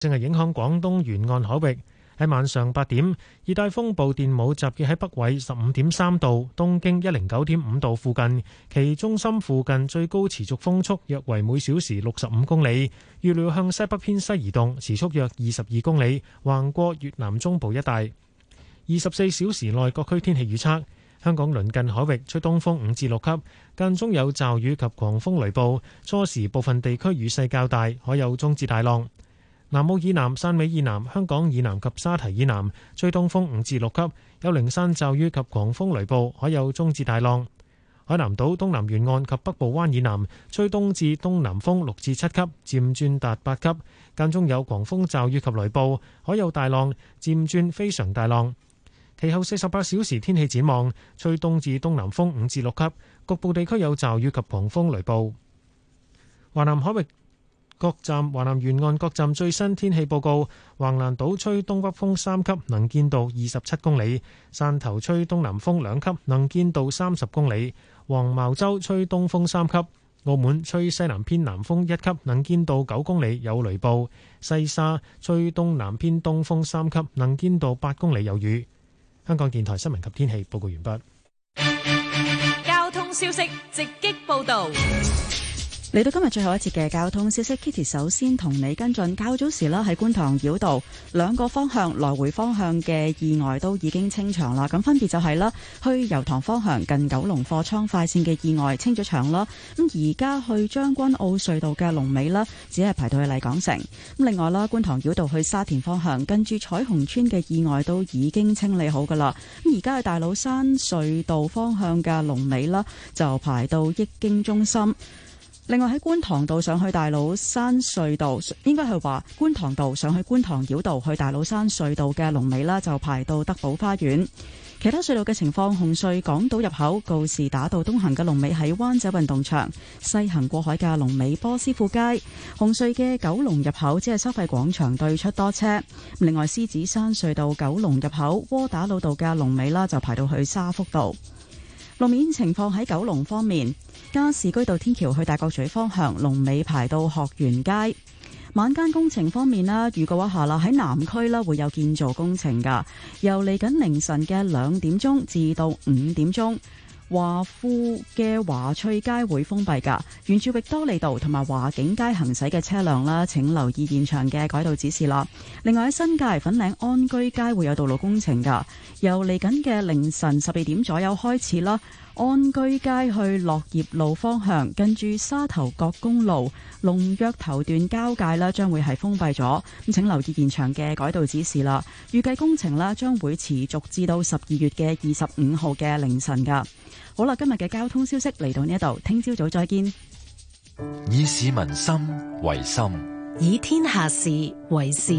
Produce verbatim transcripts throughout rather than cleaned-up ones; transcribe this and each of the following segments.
正係影響廣東沿岸海域。喺晚上八點，熱帶風暴電母集結喺北緯十五點三度、東經一零九點五度附近，其中心附近最高持續風速約為每小時六十五公里，預料向西北偏西移動，時速約二十二公里，橫過越南中部一帶。二十四小時內各區天氣預測：香港鄰近海域吹東風五至六級，間中有驟雨及狂風雷暴，初時部分地區雨勢較大，可有中至大浪。南澳以南、汕尾以南、香港以南及沙堤以南吹東風五至六級，有零散驟雨及狂風雷暴，可有中至大浪。海南島東南沿岸及北部灣以南吹東至東南風六至七級，漸轉達八級，間中有狂風驟雨及雷暴，可有大浪，漸轉非常大浪。其後四十八小時天氣展望，吹東至東南風五至六級，局部地區有驟雨及狂風雷暴。華南海域各站華南沿岸各站最新天氣報告：橫瀾島吹東北風三級，能見度二十七公里；汕頭吹東南風兩級，能見度三十公里；黃茅洲吹東風三級；澳門吹西南偏南風一級，能見度九公里，有雷暴；西沙吹東南偏東風三級，能見度八公里，有雨。香港電台新聞及天氣報告完畢。 交通消息直擊報道。 嚟到今日最後一節嘅交通消息 ，Kitty 首先同你跟進。較早時啦，喺觀塘繞道兩個方向來回方向嘅意外都已經清場啦。咁分別就係啦，去油塘方向近九龍貨倉快線嘅意外清咗場啦。咁而家去將軍澳隧道嘅龍尾啦，只係排到去麗港城。咁另外啦，觀塘繞道去沙田方向近住彩虹村嘅意外都已經清理好噶啦。咁而家去大老山隧道方向嘅龍尾啦，就排到益京中心。另外喺觀塘道上去大老山隧道，應該係話觀塘道上去觀塘繞道去大老山隧道嘅龍尾啦，就排到德寶花園。其他隧道嘅情況：紅隧港島入口告士打道東行嘅龍尾喺灣仔運動場，西行過海嘅龍尾波斯富街。紅隧嘅九龍入口只係收費廣場對出多車。另外獅子山隧道九龍入口窩打老道嘅龍尾啦，就排到去沙福道。路面情況喺九龍方面，加士居道天橋去大角咀方向龍尾排到學園街。晚間工程方面啦，預告一下啦，喺南區啦會有建造工程噶，由嚟緊凌晨嘅兩點鐘至到五點鐘，華富嘅華翠街會封閉噶，沿住域多利道同埋華景街行駛嘅車輛啦，請留意現場嘅改道指示啦。另外喺新界粉嶺安居街會有道路工程噶，由嚟緊嘅凌晨十二點左右開始啦。安居街去落葉路方向，近住沙頭角公路龍躍頭段交界啦，將會係封閉咗。咁請留意現場嘅改道指示啦。預計工程啦將會持續至到十二月嘅二十五號嘅凌晨噶。好啦，今日嘅交通消息嚟到呢一度，聽朝早再見。 以市民心為心， 以天下事為事。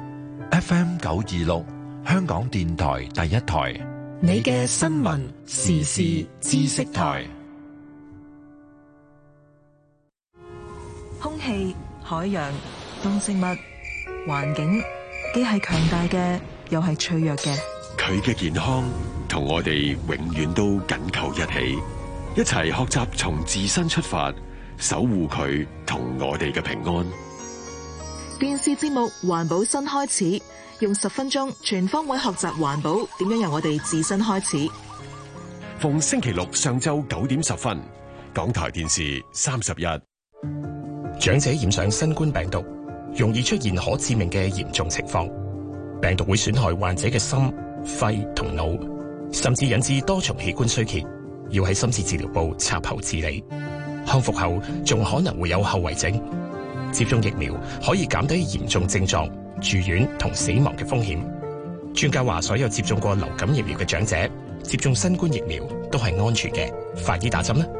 F M 九二六，香港電台第一台。 你嘅新聞時事知識台。 空氣、海洋、動植物、環境，既係強大嘅，又係脆弱嘅。 佢嘅健康同我哋永遠都緊扣一起，一齊學習從自身出發，守護佢同我哋嘅平安。 電視節目《環保新開始》，用十分鐘全方位學習環保，點樣由我哋自身開始。 逢星期六上晝九點十分，港台電視三十一。 長者染上新冠病毒，容易出現可致命嘅嚴重情況。病毒會損害患者嘅心、肺同腦，甚至引致多重器官衰竭，要喺深切治療部插喉治理。康復後仲可能會有後遺症。接種疫苗可以減低嚴重症狀、住院同死亡嘅風險。專家話，所有接種過流感疫苗嘅長者接種新冠疫苗都係安全嘅，快啲打針啦！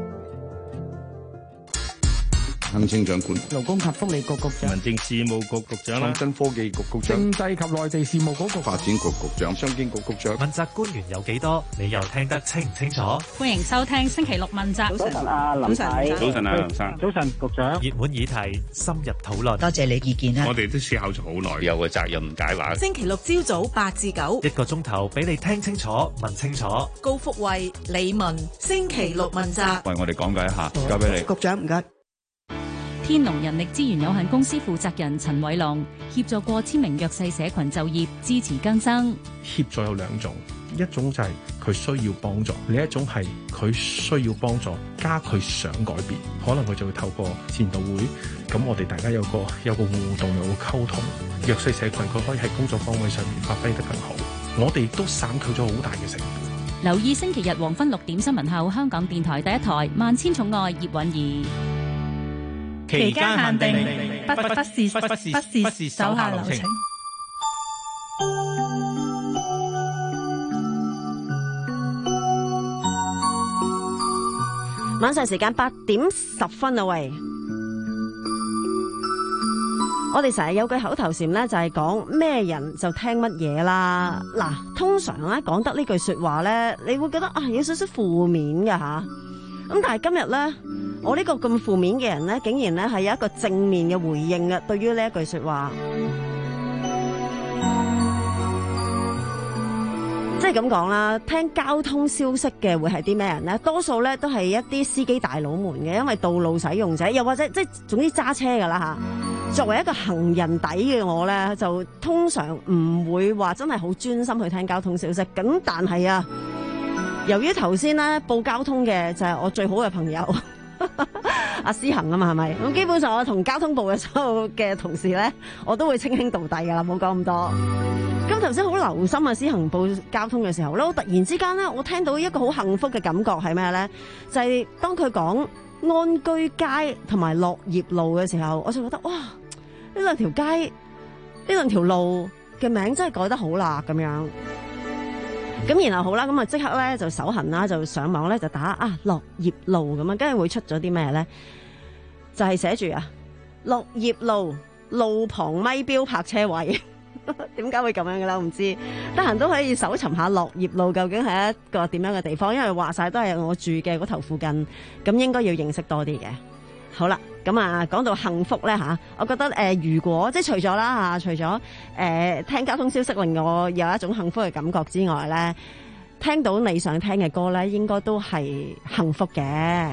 行政長官、 勞工及福利局局長、 民政事務局局長、 創新科技局局長、 政制及內地事務局局發展局局長、商經局局長。 問責官員有幾多？你又聽得清唔清楚？ 歡迎收聽星期六問責。 早晨啊，林太。 早晨啊，林生。 早晨，局長。 熱門議題，深入討論。 多謝你意見啊！ 我哋都思考咗好耐，有個責任解話。 星期六朝早八至九， 一個鐘頭俾你聽清楚、問清楚。 高福慧、李文，星期六問責。 為我哋講解一下，交俾你。 局長唔該。 天農人力資源有限公司負責人陳偉龍協助過千名弱勢社群就業，支持更生。 協助有兩種，一種就係佢需要幫助，另一種係佢需要幫助加佢想改變，可能佢就會透過善導會，咁我哋大家有個有個互動，有個溝通，弱勢社群佢可以喺工作崗位上面發揮得更好，我哋都省卻咗好大嘅成本。 留意星期日黃昏六點新聞後，香港電台第一台《萬千寵愛》葉韻儀。 期間限定，不不不是不是不是不是手下留情。 晚上時間八點十分啊喂！我哋成日有句口頭禪咧，就係講咩人就聽乜嘢啦。嗱，通常咧講得呢句說話咧，你會覺得啊有少少負面㗎吓。咁但係今日咧，我呢個咁負面嘅人咧，竟然咧係有一個正面嘅回應嘅，對於呢一句說話。即係咁講啦，聽交通消息嘅會係啲咩人呢？多數咧都係一啲司機大佬們嘅，因為道路使用者，又或者即係總之揸車噶啦吓。作為一個行人底嘅我咧，就通常唔會話真係好專心去聽交通消息。咁但係啊，由於頭先咧報交通嘅就係我最好嘅朋友阿思恒啊嘛，係咪？咁基本上我同交通部嘅所有嘅同事咧，我都會稱兄道弟噶啦，冇講咁多。咁頭先好留心啊，思恒報交通嘅時候咧，我突然之間咧，我聽到一個好幸福嘅感覺係咩咧？就係、是、當佢講安居街同埋落葉路嘅時候，我就覺得哇！呢兩條街，呢兩條路嘅名真係改得好啦，咁樣。咁然後好啦，咁啊即刻咧就手痕啦，就上網咧就打啊落葉路咁啊，跟住會出咗啲咩咧？就係寫住啊落葉路路旁咪標泊車位。點解會咁樣嘅咧？我唔知，得閒都可以搜尋下落葉路究竟係一個點樣嘅地方，因為話晒都係我住嘅嗰頭附近，咁應該要認識多啲嘅。好啦，咁啊講到幸福咧吓，我覺得誒、呃，如果即係除咗啦吓，除咗誒、呃、聽交通消息令我有一種幸福嘅感覺之外咧，聽到你想聽嘅歌咧，應該都係幸福嘅。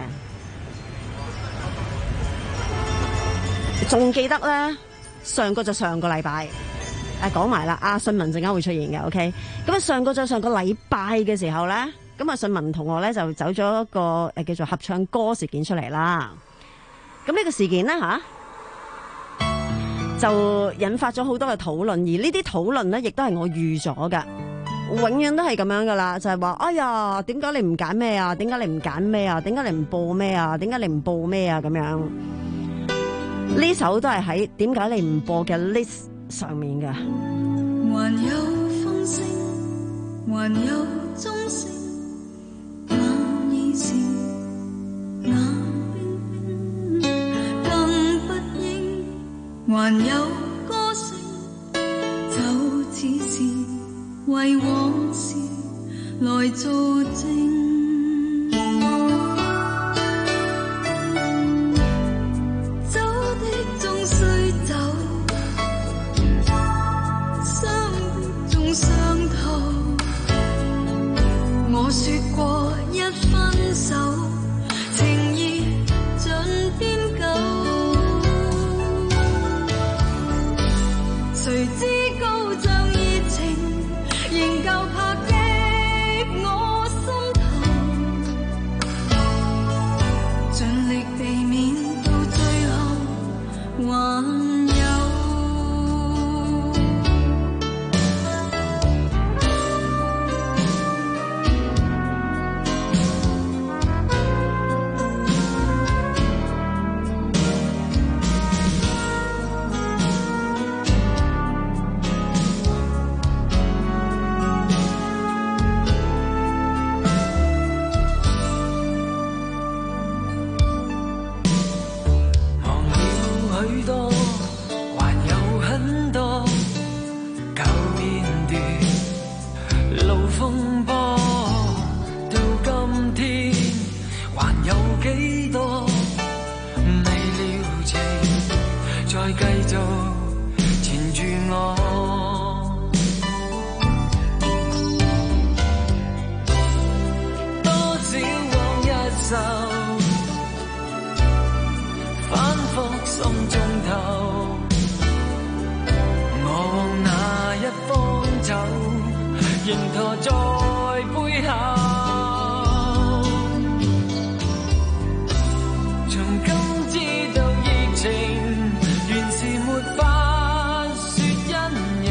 仲記得咧，上個就上個禮拜。誒講埋啦，阿信文陣間會出現嘅 ，OK。咁啊，上個再上個禮拜嘅時候咧，咁啊，信文同學咧就走咗一個誒叫做合唱歌事件出嚟啦。咁呢個事件咧吓，就引發咗好多嘅討論，而呢啲討論咧亦都係我預咗㗎，永遠都係咁樣噶啦，就係話，哎呀，點解你唔揀咩啊？點解你唔揀咩啊？點解你唔播咩啊？點解你唔播咩啊？咁樣呢首都係喺點解你唔播嘅 list上面嘅。 還有風聲，還有鐘聲，晚已是冷冰冰，更不應還有歌聲，就似是為往事來做證。我說過一分手，情意盡變舊，誰知高漲熱情仍舊拍擊我心頭，盡力避免到最後還在背後。從今知道疫情原是沒法說因由，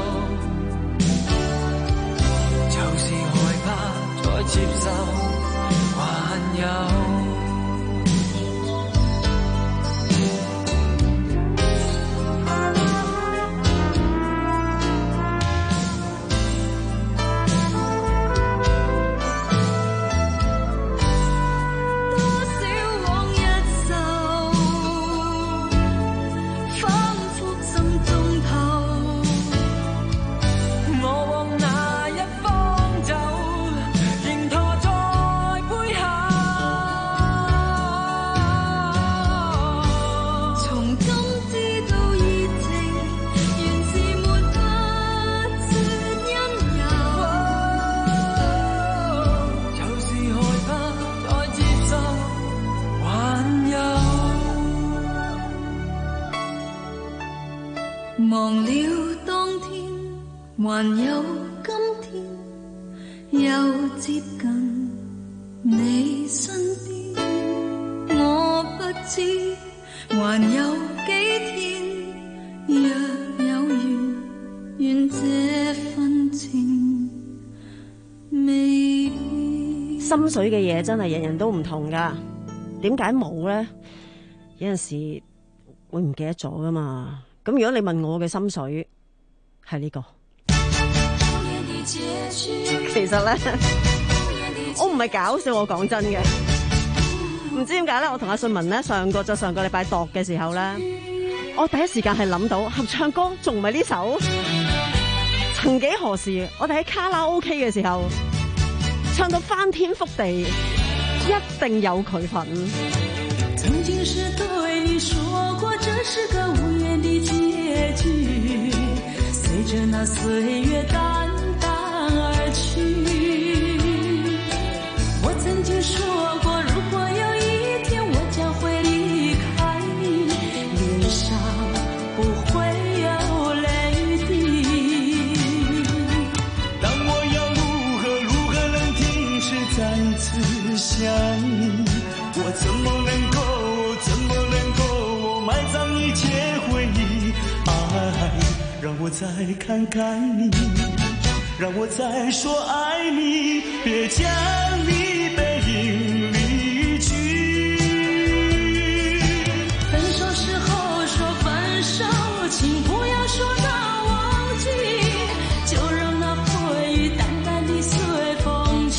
就是害怕再接受，還有忘了當天，還有今天，又接近你身邊。我不知還有幾天，若有緣，願這份情未變。 心水嘅嘢真係人人都唔同噶，點解冇咧？有陣時會唔記得咗噶嘛。咁如果你問我嘅心水係呢個，其實咧我唔係搞笑，我講真嘅，唔知點解咧，我同阿信文咧上個就上個禮拜度嘅時候咧，我第一時間係諗到合唱歌，仲唔係呢首？曾幾何時，我哋喺卡拉 OK 嘅時候唱到翻天覆地，一定有佢份。 曾經是對你說過，這是個無言的結局，隨着那歲月淡淡而去。我曾經說過，如果有一天我將會離開你，臉上不會有淚滴。 當我要如何如何能停止再次想你，我怎麼能夠怎麼能夠埋葬一切回憶，愛讓我再看看你，讓我再說愛你，別將你背影離去。 分手時候說分手，請不要說那忘記，就讓那回憶淡淡地隨風去。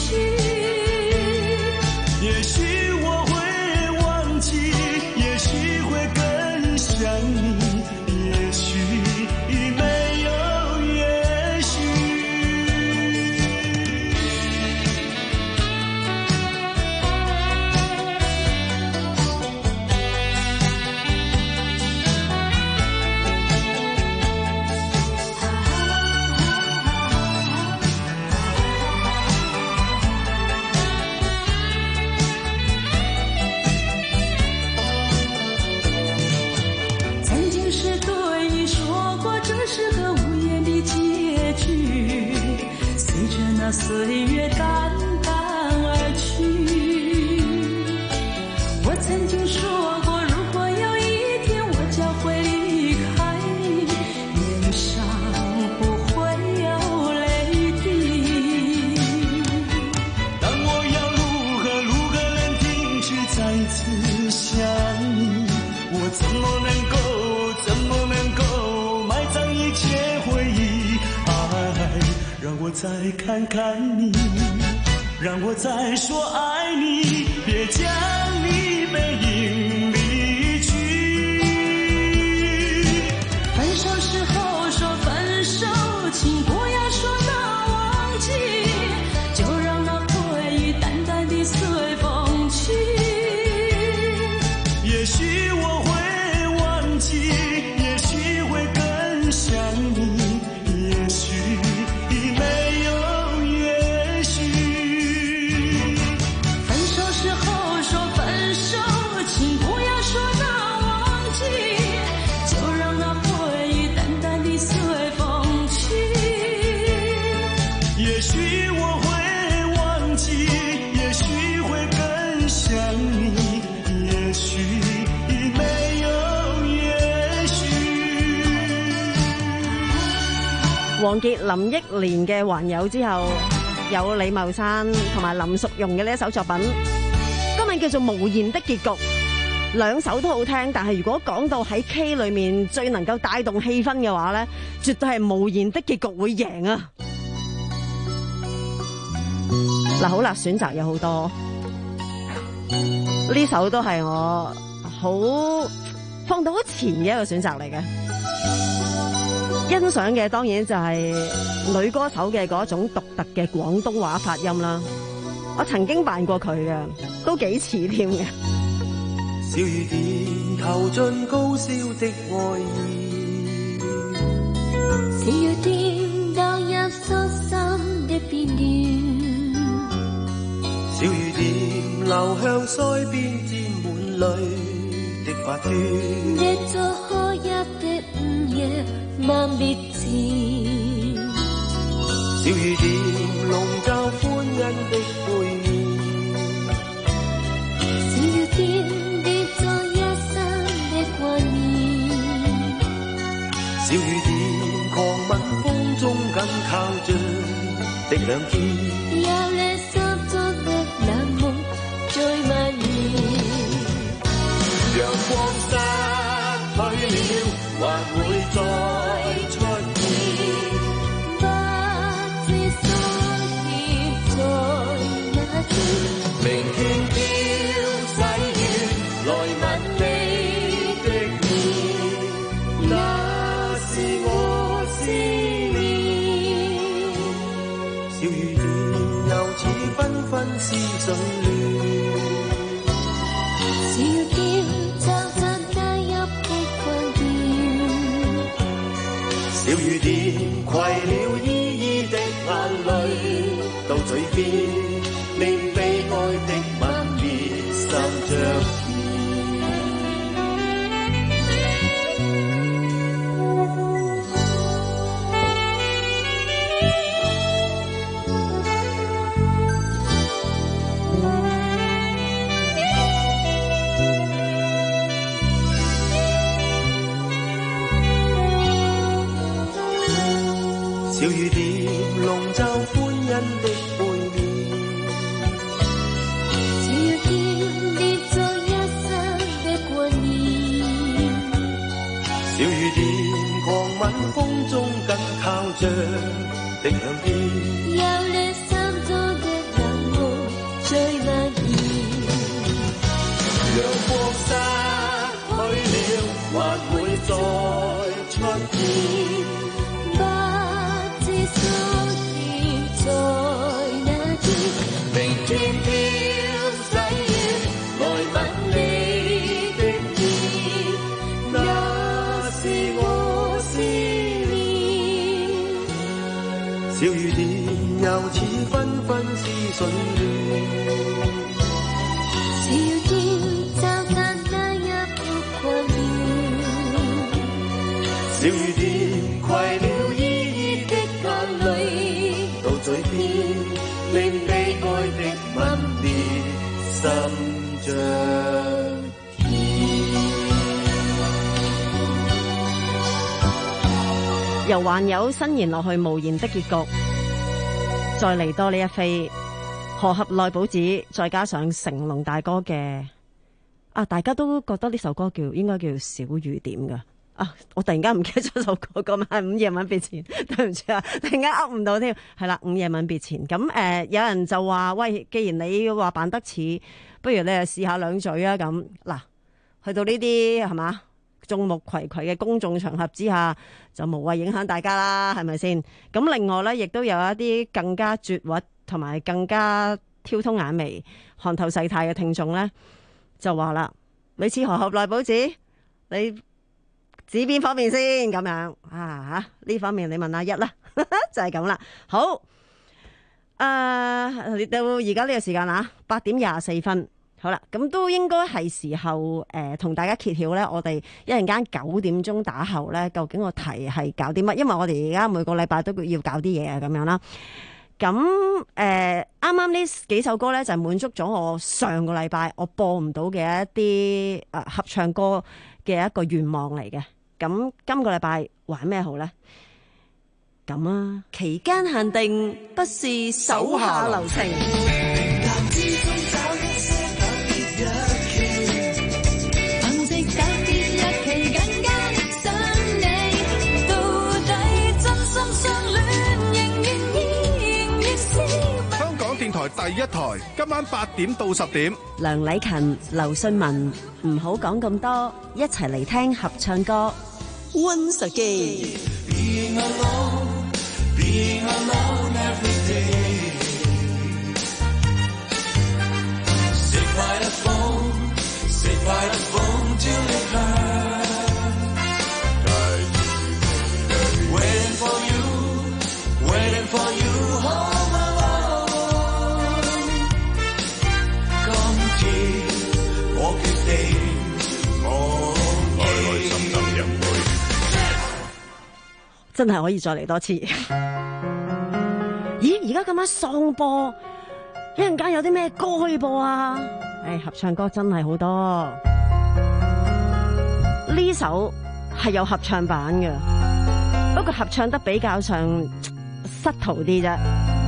也許我會忘記，也許會更想你，也許沒有也許。 曾經是對你說過，這是個無言的結局，隨着那歲月淡淡而去。我曾經說過，如果有一天我將會離開你，臉上不會有淚滴。 當我要如何如何能停止再次想你，我怎麼能夠怎麼能夠埋葬一切回憶，愛讓我再看看你，讓我再說愛你，別將你背影離去。 分手時候說分手，請不要說那忘記，就讓那回憶淡淡地隨風去。 也許我會忘記，也許會更想你，也許沒有也許。 分手時候說分手，請不要說那忘記，就讓那回憶淡淡地隨風去。 也許王傑、林憶蓮嘅《還有》之後，有李茂山同埋林淑容嘅呢一首作品，歌名叫做《無言的結局》。兩首都好聽，但係如果講到喺 K 裏面最能夠帶動氣氛嘅話呢，絕對係《無言的結局》會贏啊！嗱，好啦，選擇有好多，呢首都係我好放到好前嘅一個選擇嚟嘅。欣賞嘅當然就係女歌手嘅嗰種獨特嘅廣東話發音啦。我曾經扮過佢嘅，都幾似添嘅。 小雨點投進高燒的愛意， 小雨點倒入疏心的邊緣， 小雨點流向腮邊沾滿淚的髮端， 你做可一的午夜萬別前， 小雨點籠罩歡欣的背面， 小雨點小雨點狂吻風中緊靠着的兩肩， 有你心中的冷夢最蔓延。 陽光失去了，還會再出現， 不知所以在哪天， 明天飄逝遠，來吻你的面，那是我思念。小雨點由此紛紛思緒亂， 小點淡淡帶入的困倦， 小雨點攜了依依的眼淚到嘴邊，令悲哀的吻別心着。小雨點籠罩歡欣的背面， 小雨點跌在一生的冠冕， 小雨點狂吻風中緊靠着的兩邊， 有你心中的冷夢最蔓延。 陽光失去了，還會再出現， 所以在那天， 明天飄逝遠，來吻你的面，那是我思念。小雨點由此紛紛思緒亂， 小雨點淡淡帶入的困倦， 小雨點攜了到嘴邊，令悲哀的吻別心着由還有伸延落去無言的結局，再嚟多呢一飛河合內保子，再加上成龍大哥嘅啊，大家都覺得呢首歌叫應該叫小雨點噶。啊！我突然間唔記得咗首歌個名，午夜吻別前，對唔住啊，突然間噏唔到添。係啦，午夜吻別前。咁誒、呃，有人就話：喂，既然你話扮得似，不如你誒試下兩嘴啊！咁嗱，去到呢啲係嘛眾目睽睽嘅公眾場合之下，就無謂影響大家啦，係咪先？咁另外咧，亦都有一啲更加絕核同埋更加挑通眼眉、看透世態嘅聽眾咧，就話啦：你似河合內保子，你指邊方面先咁樣啊？吓，呢方面你問阿一啦，就係咁啦。好，誒、呃，到而家呢個時間啊，八點廿四分。好啦，咁都應該係時候誒，同、呃、大家揭曉咧。我哋一陣間九點鐘打後咧，究竟個題係搞啲乜？因為我哋而家每個禮拜都要搞啲嘢啊，咁樣啦。咁誒，啱啱呢幾首歌咧，就滿足咗我上個禮拜我播唔到嘅一啲誒、呃、合唱歌嘅一個願望嚟嘅。咁今個禮拜玩咩好咧？ 咁啊，期間限定不是手下留情。 第一台今晚八點到十點， 梁禮勤、劉信文，唔好講咁多，一齊嚟聽合唱歌。Once again， Being alone, being alone every day. Sit by the phone, sit by the phone till it hurts. Waiting for you, waiting for you home.真係可以再嚟多次。咦，而家咁晚喪播，一陣間有啲咩歌可以播啊？誒，合唱歌真係好多。呢首係有合唱版嘅，不過合唱得比較上失途啲啫。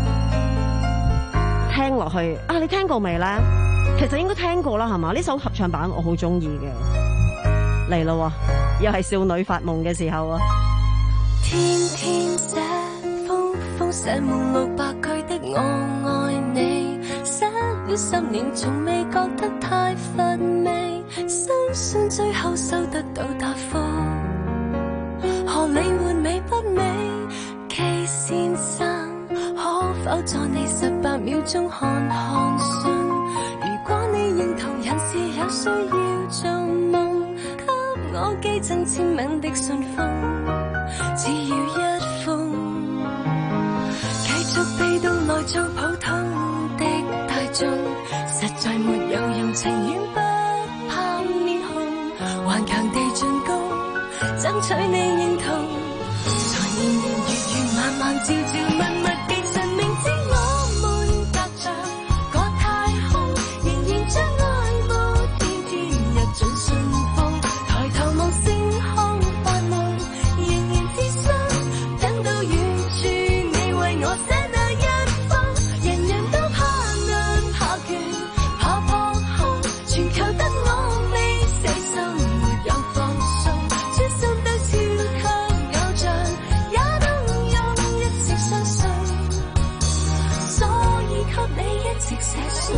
聽落去啊，你聽過未咧？其實應該聽過啦，係嘛？呢首合唱版我好中意嘅。嚟咯，又係少女發夢嘅時候啊！ 天天寫風風寫滿六百句的我愛你，寫了十年從未覺得太乏味，深信最後收得到答覆，何理會美不美 K 先生，可否在你十八秒鐘看看信，如果你認同人是有需要做夢，給我寄贈簽名的信封，只要一封，繼續被動來做普通的大眾，實在沒有用情願不怕面紅，頑強地進攻，爭取你認同，才年年月月晚晚朝朝密密地神明知我們隔着個太空，仍然將愛慕天天日進信奉，抬頭望星空發夢，仍然自信等到遠處你為我寫那一封，人人都怕難怕倦怕破空，全靠得我未死心沒有放鬆，專心對超級偶像也能用一直相信，所以給你一直寫信。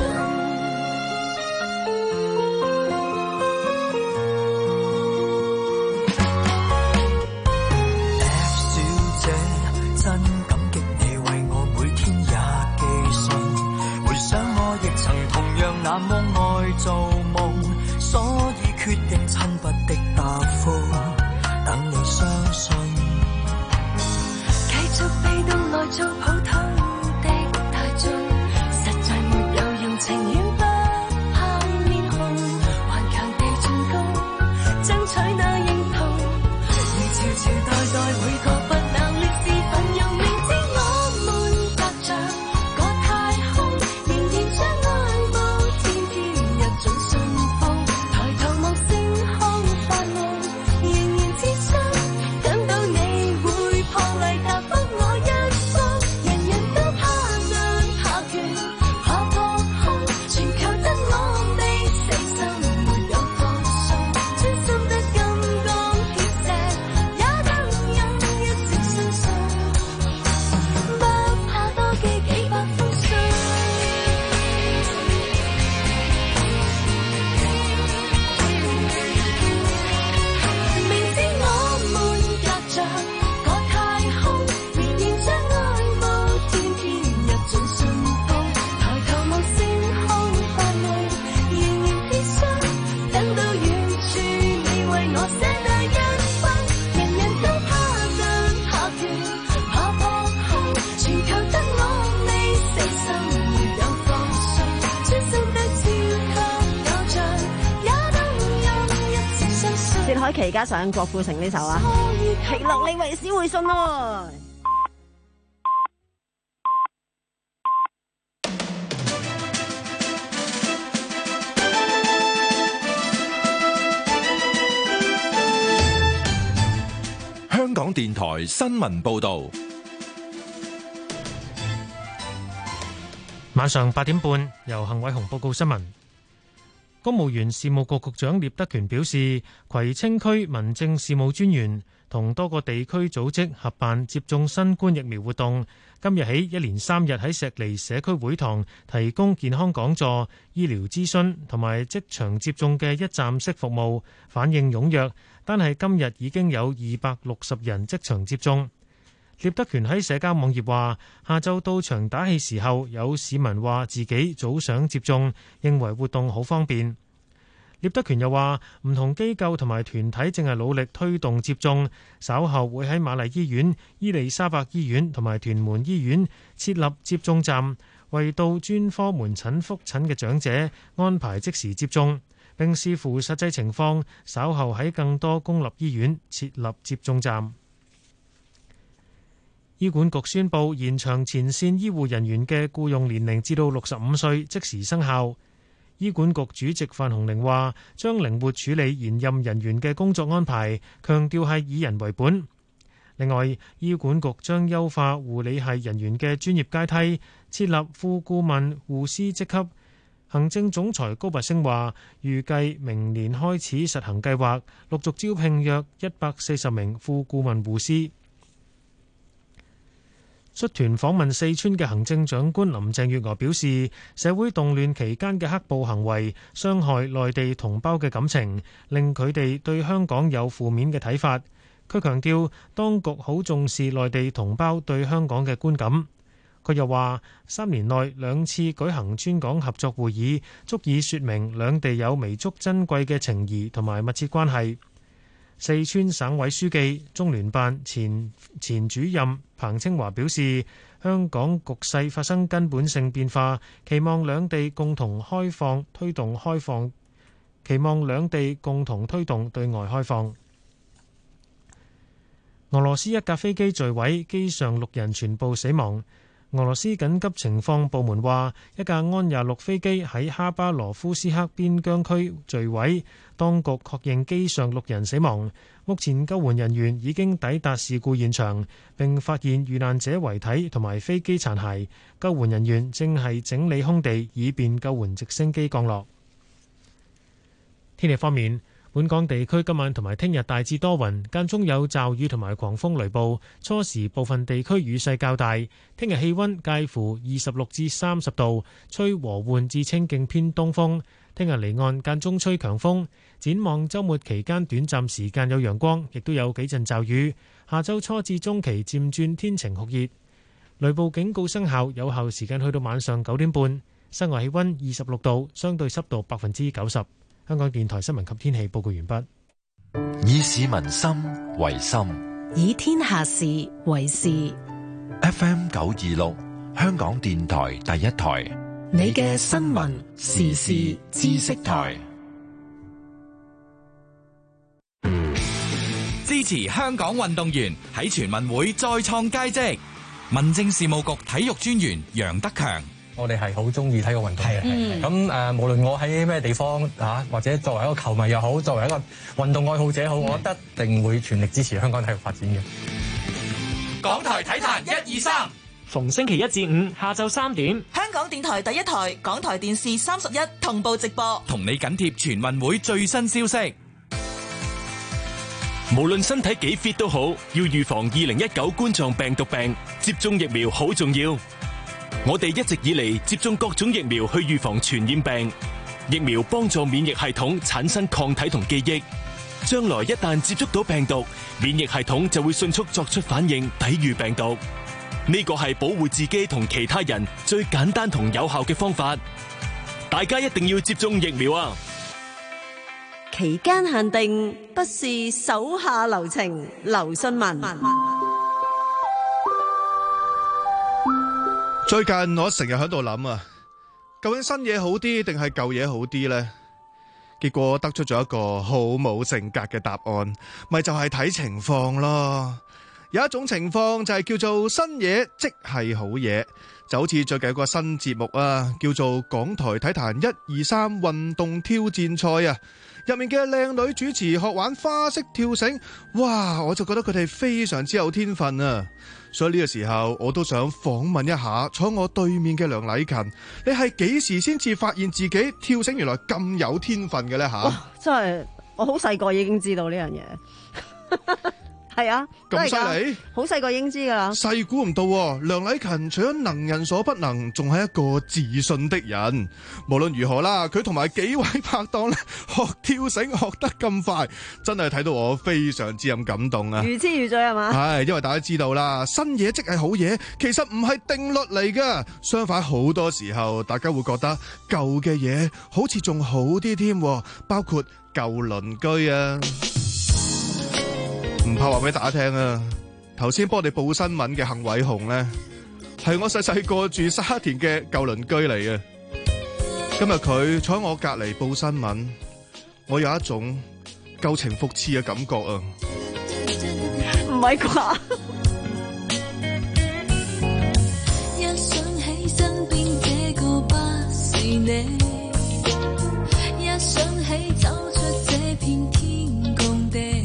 真感激你為我每天也寄信，回想我亦曾同樣那麼愛做夢，所以決定親筆的答覆，等你相信。 繼續被動來做普通的大眾，實在沒有用情願不怕面紅，頑強地進攻，爭取那認同，如朝朝代代每個不能力是奮勇，明知我們隔着個太空，仍然將愛慕天天日進信奉，抬頭望星空發夢，仍然自信等到你會破例答覆我一封，人人都怕難怕倦怕破空，全靠得我未死心沒有放鬆，專心得金剛鐵石也能用一直相信，不怕多寄幾百封信。明知我們隔着個太空，仍然將愛慕天天日進信奉，抬頭望星空發夢，仍然必須等到遠處你為我寫那一封，人人都怕難怕倦怕破空，全靠得我未死心沒有放鬆，專心對超級偶像也能用一直相信。 薛凱琪加上郭富城呢首啊，奇洛李維斯會信咯。 香港電台新聞報導， 晚上八點半，由幸偉雄報告新聞。公務員事務局局長聶德權表示，葵青區民政事務專員同多個地區組織合辦接種新冠疫苗活動，今日起一連三日喺石籬社區會堂提供健康講座、醫療諮詢同埋即場接種嘅一站式服務，反應踴躍。單係今日已經有二百六十人即場接種。聶德權喺社交網頁話，下晝到場打氣時候，有市民話自己早想接種，認為活動好方便。聶德權又話，唔同機構同埋團體正係努力推動接種，稍後會喺瑪麗醫院、伊利沙伯醫院同埋屯門醫院設立接種站，為到專科門診覆診嘅長者安排即時接種，並視乎實際情況，稍後喺更多公立醫院設立接種站。醫管局宣布延長前線醫護人員嘅僱用年齡至到六十五歲，即時生效。醫管局主席范鴻齡話，將靈活處理延任人員嘅工作安排，強調係以人為本。另外，醫管局將優化護理系人員嘅專業階梯，設立副顧問護師職級。行政總裁高拔陞話，預計明年開始實行計劃，陸續招聘約一百四十名副顧問護師。率團訪問四川嘅行政長官林鄭月娥表示，社會動亂期間嘅黑暴行為傷害內地同胞嘅感情，令佢哋對香港有負面嘅睇法。佢強調，當局好重視內地同胞對香港嘅觀感。佢又話，三年內兩次舉行川港合作會議，足以說明兩地有彌足珍貴嘅情誼同埋密切關係。四川省委書記、中聯辦前前主任彭清華表示，香港局勢發生根本性變化，期望兩地共同開放推動開放，期望兩地共同推動對外開放。俄羅斯一架飛機墜毀，機上六人全部死亡。俄羅斯緊急情況部門話，一架安廿六飛機喺哈巴羅夫斯克邊疆區墜毀，當局確認機上六人死亡。目前救援人員已經抵達事故現場，並發現遇難者遺體同埋飛機殘骸。救援人員正係整理空地，以便救援直升機降落。天氣方面，本港地區今晚同埋聽日大致多雲，間中有驟雨同埋狂風雷暴，初時部分地區雨勢較大。聽日氣溫介乎二十六至三十度，吹和緩至清勁偏東風。聽日離岸間中吹強風。展望週末期間短暫時間有陽光，亦都有幾陣驟雨。下週初至中期漸轉天晴酷熱，雷暴警告生效，有效時間去到晚上九點半。室外氣溫二十六度，相對濕度百分之九十。香港電台新聞及天氣報告完畢。 以市民心為心， 以天下事為事。 F M 九二六，香港電台第一台， 你嘅新聞時事知識台， 支持香港運動員喺全運會再創佳績。民政事務局體育專員楊德強。 我哋係好中意睇個運動嘅，咁誒、呃，無論我喺咩地方啊，或者作為一個球迷又好，作為一個運動愛好者好，嗯、我覺得一定會全力支持香港體育發展嘅。 港台體壇一二三， 逢星期一至五下晝三點， 香港電台第一台、港台電視三十一同步直播， 同你緊貼全運會最新消息。 無論身體幾 fit 都好，要預防二零一九冠狀病毒病，接種疫苗好重要。我哋一直以嚟接種各種疫苗去預防傳染病，疫苗幫助免疫系統產生抗體同記憶，將來一旦接觸到病毒，免疫系統就會迅速作出反應，抵禦病毒。呢個係保護自己同其他人最簡單同有效嘅方法，大家一定要接種疫苗啊！ 期間限定，不是手下留情，劉信文。 最近我成日喺度諗啊，究竟新嘢好啲定係舊嘢好啲呢？結果得出咗一個好冇性格嘅答案，咪就係睇情況咯。 有一種情況就係叫做新嘢即係好嘢，就好似最近有個新節目啊，叫做港台體壇一二三運動挑戰賽啊，入面嘅靚女主持學玩花式跳繩，哇！我就覺得佢哋非常之有天分啊，所以呢個時候我都想訪問一下坐我對面嘅梁禮勤，你係幾時先至發現自己跳繩原來咁有天分嘅呢？吓？ 哇！真係我好細個已經知道呢樣嘢。係啊， 咁犀利， 好細個已經知噶啦。 細估唔到，梁禮勤除咗能人所不能，仲係一個自信的人。無論如何啦，佢同埋幾位拍檔咧學跳繩學得咁快，真係睇到我非常之咁感動啊！ 如痴如醉係嘛？ 係，因為大家知道啦，新嘢即係好嘢，其實唔係定律嚟噶。相反，好多時候大家會覺得舊嘅嘢好似仲好啲添，包括舊鄰居啊。唔怕話俾大家聽啊！頭先幫我哋報新聞嘅幸偉雄呢，係我細細個住沙田嘅舊鄰居嚟嘅。今日佢坐喺我隔籬報新聞，我有一種舊情復熾嘅感覺啊！ 唔係啩？ 一想起身邊這個不是你，一想起走出這片天共地。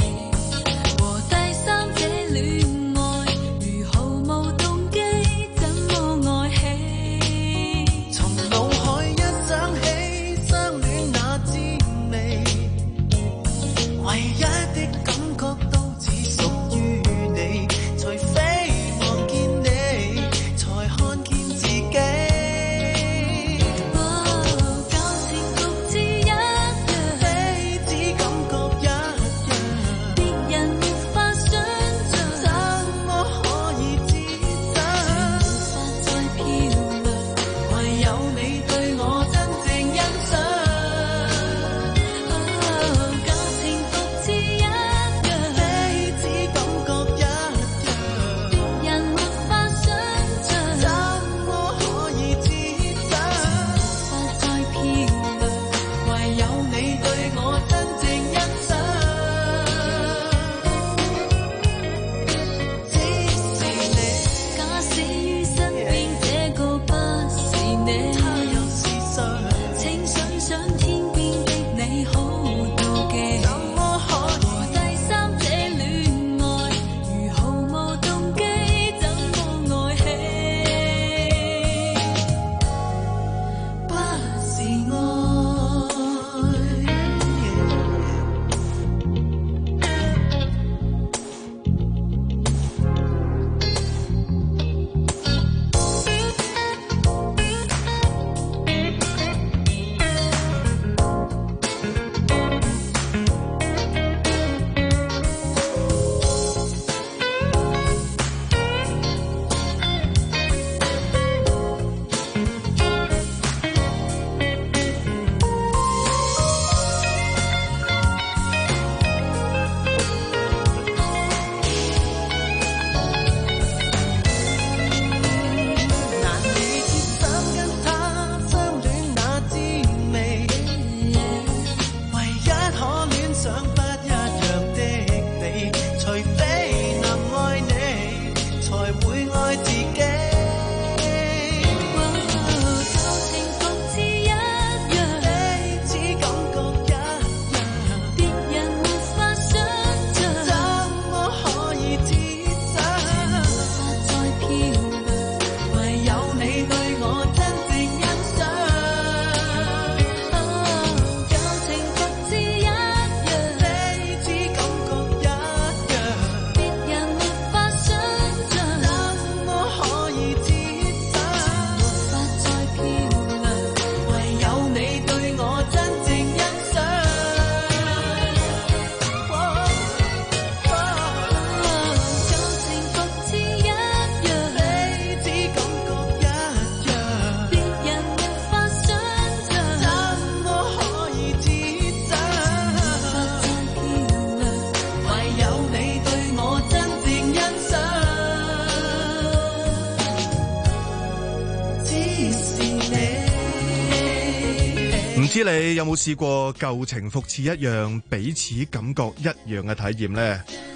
唔知你有冇試過舊情復熾一樣，彼此感覺一樣嘅體驗呢？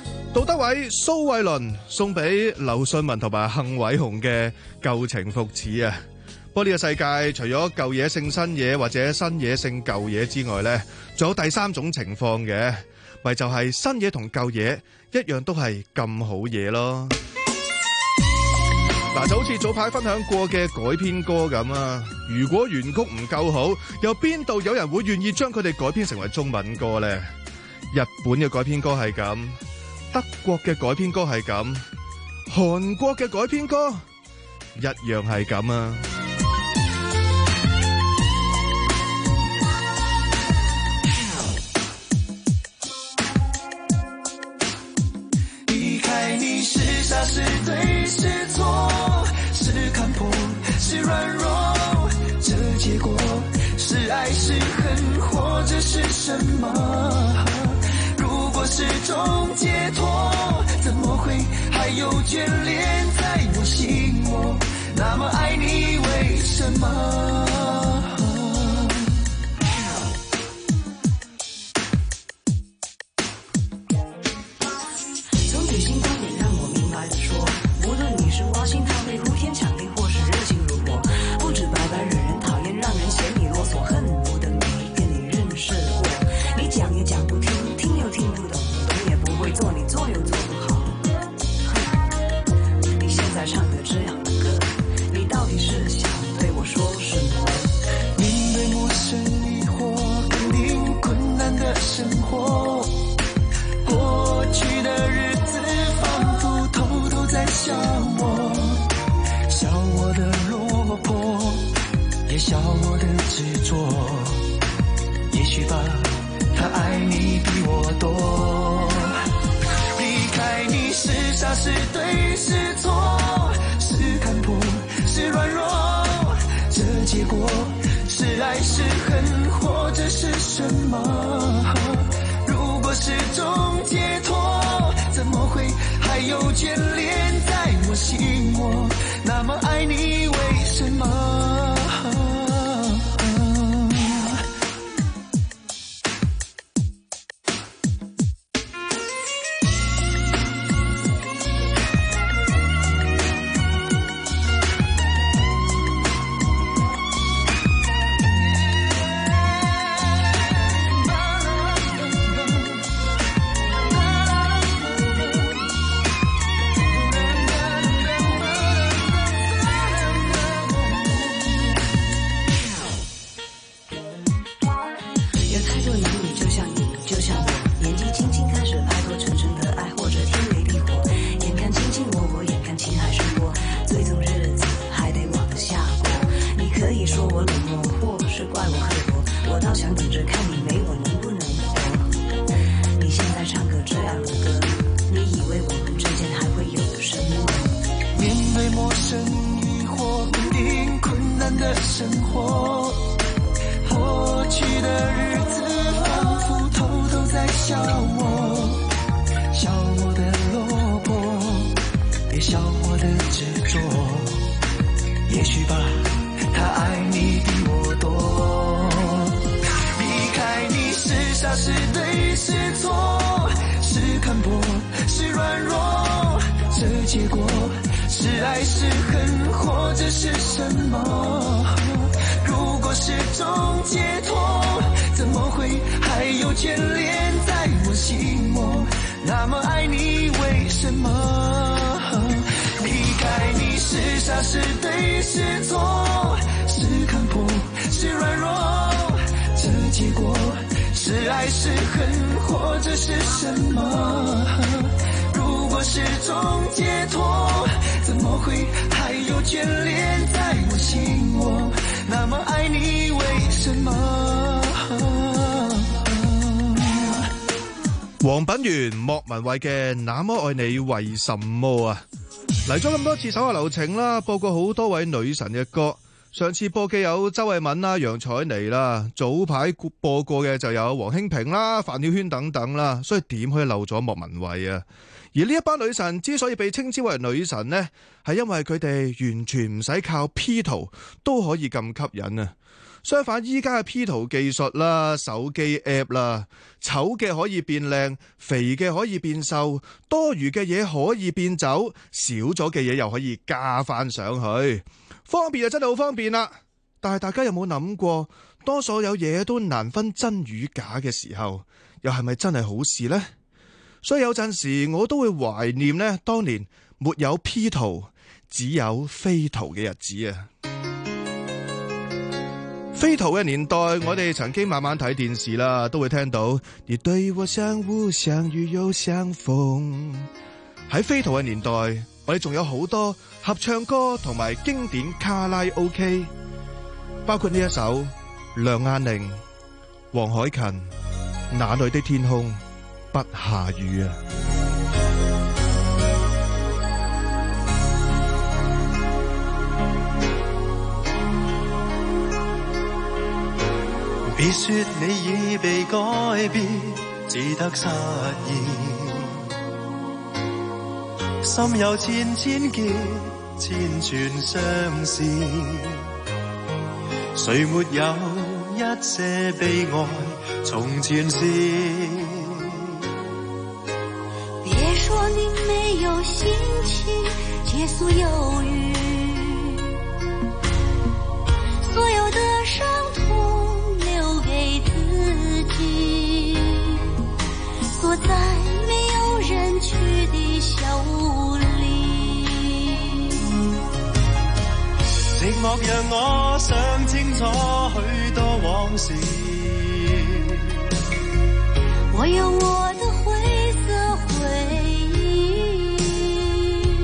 杜德偉、蘇慧倫送俾劉信文同埋幸偉雄嘅舊情復熾啊！不過呢個世界除咗舊嘢勝新嘢或者新嘢勝舊嘢之外呢，仲有第三種情況嘅，咪就係新嘢同舊嘢一樣都係咁好嘢咯。嗱，就好似早排分享過嘅改編歌咁啊，如果原曲唔夠好，又邊度有人會願意將佢哋改編成為中文歌呢？日本嘅改編歌係咁，德國嘅改編歌係咁，韓國嘅改編歌一樣係咁啊！ 離開你是傻是對是錯，是看破是軟弱，這結果是愛是恨或者是什麼？如果是種解脫，怎麼會還有眷戀在我心窩？那麼愛你為什麼？ 從女性觀點讓我明白地說，無論你是挖心掏肺呼天搶地，或是熱情如火，不止白白惹人討厭，讓人嫌你囉嗦，恨不得沒跟你認識過。你講也講不聽，聽又聽不懂，懂也不會做，你做又做不好。你現在唱的這樣的歌，你到底是想對我說什麼？ 面對陌生疑惑，肯定困難的生活，過去的日子仿佛偷偷在笑我，笑我的落魄，也笑我的執着。也許吧，他愛你比我多。離開你是傻是對是錯，是看破是軟弱，這結果是愛是恨或者是什麼？如果是種解脫，怎麼會還有眷戀在我心窩？那麼愛你為什麼？黃品源、莫文蔚嘅《那麼愛你為什麼》啊，嚟咗咁多次手下留情啦，播過好多位女神嘅歌。上次播嘅有周慧敏啦、楊采妮啦，早排播過嘅就有黃興平啦、范曉萱等等啦，所以點可以漏咗莫文蔚啊？而呢一班女神之所以被稱之為女神呢，係因為佢哋完全唔使靠 P 圖都可以咁吸引啊！ 相反，依家嘅 P 圖技術啦、手機 app 啦，醜嘅可以變靚，肥嘅可以變瘦，多餘嘅嘢可以變走，少咗嘅嘢又可以加翻上去，方便就真係好方便啦。但係大家有冇諗過，當所有嘢都難分真與假嘅時候，又係咪真係好事呢？所以有陣時我都會懷念呢當年沒有 P 圖只有飛圖嘅日子啊！飛圖嘅年代，我哋曾經晚晚睇電視啦，都會聽到你對我相互相遇又相逢。喺飛圖嘅年代，我哋仲有好多合唱歌同埋經典卡拉 OK， 包括呢一首梁雁翎、黃凱芹哪裏的天空不下雨啊！ 別說你已被改變，只得失意。心有千千結，千串相思。誰沒有一些悲哀？從前事。 別說你沒有心情結束憂鬱，所有的傷痛留給自己，鎖在沒有人去的小屋裡。 寂寞讓我想清楚許多往事， 我有我的灰色回憶，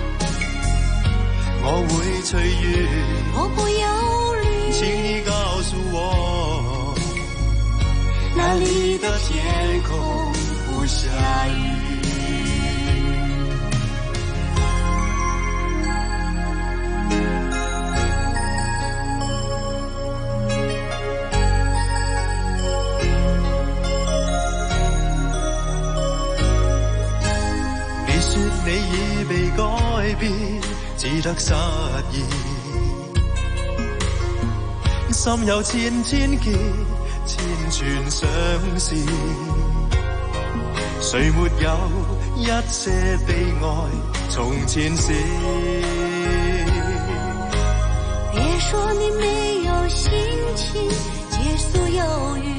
我會隨緣， 我不憂慮， 請你告訴我，哪裡的天空不下雨。你已被改變，只得失意。心有千千結，千串相思。誰沒有一些悲哀？從前事。 別說你沒有心情結束憂鬱。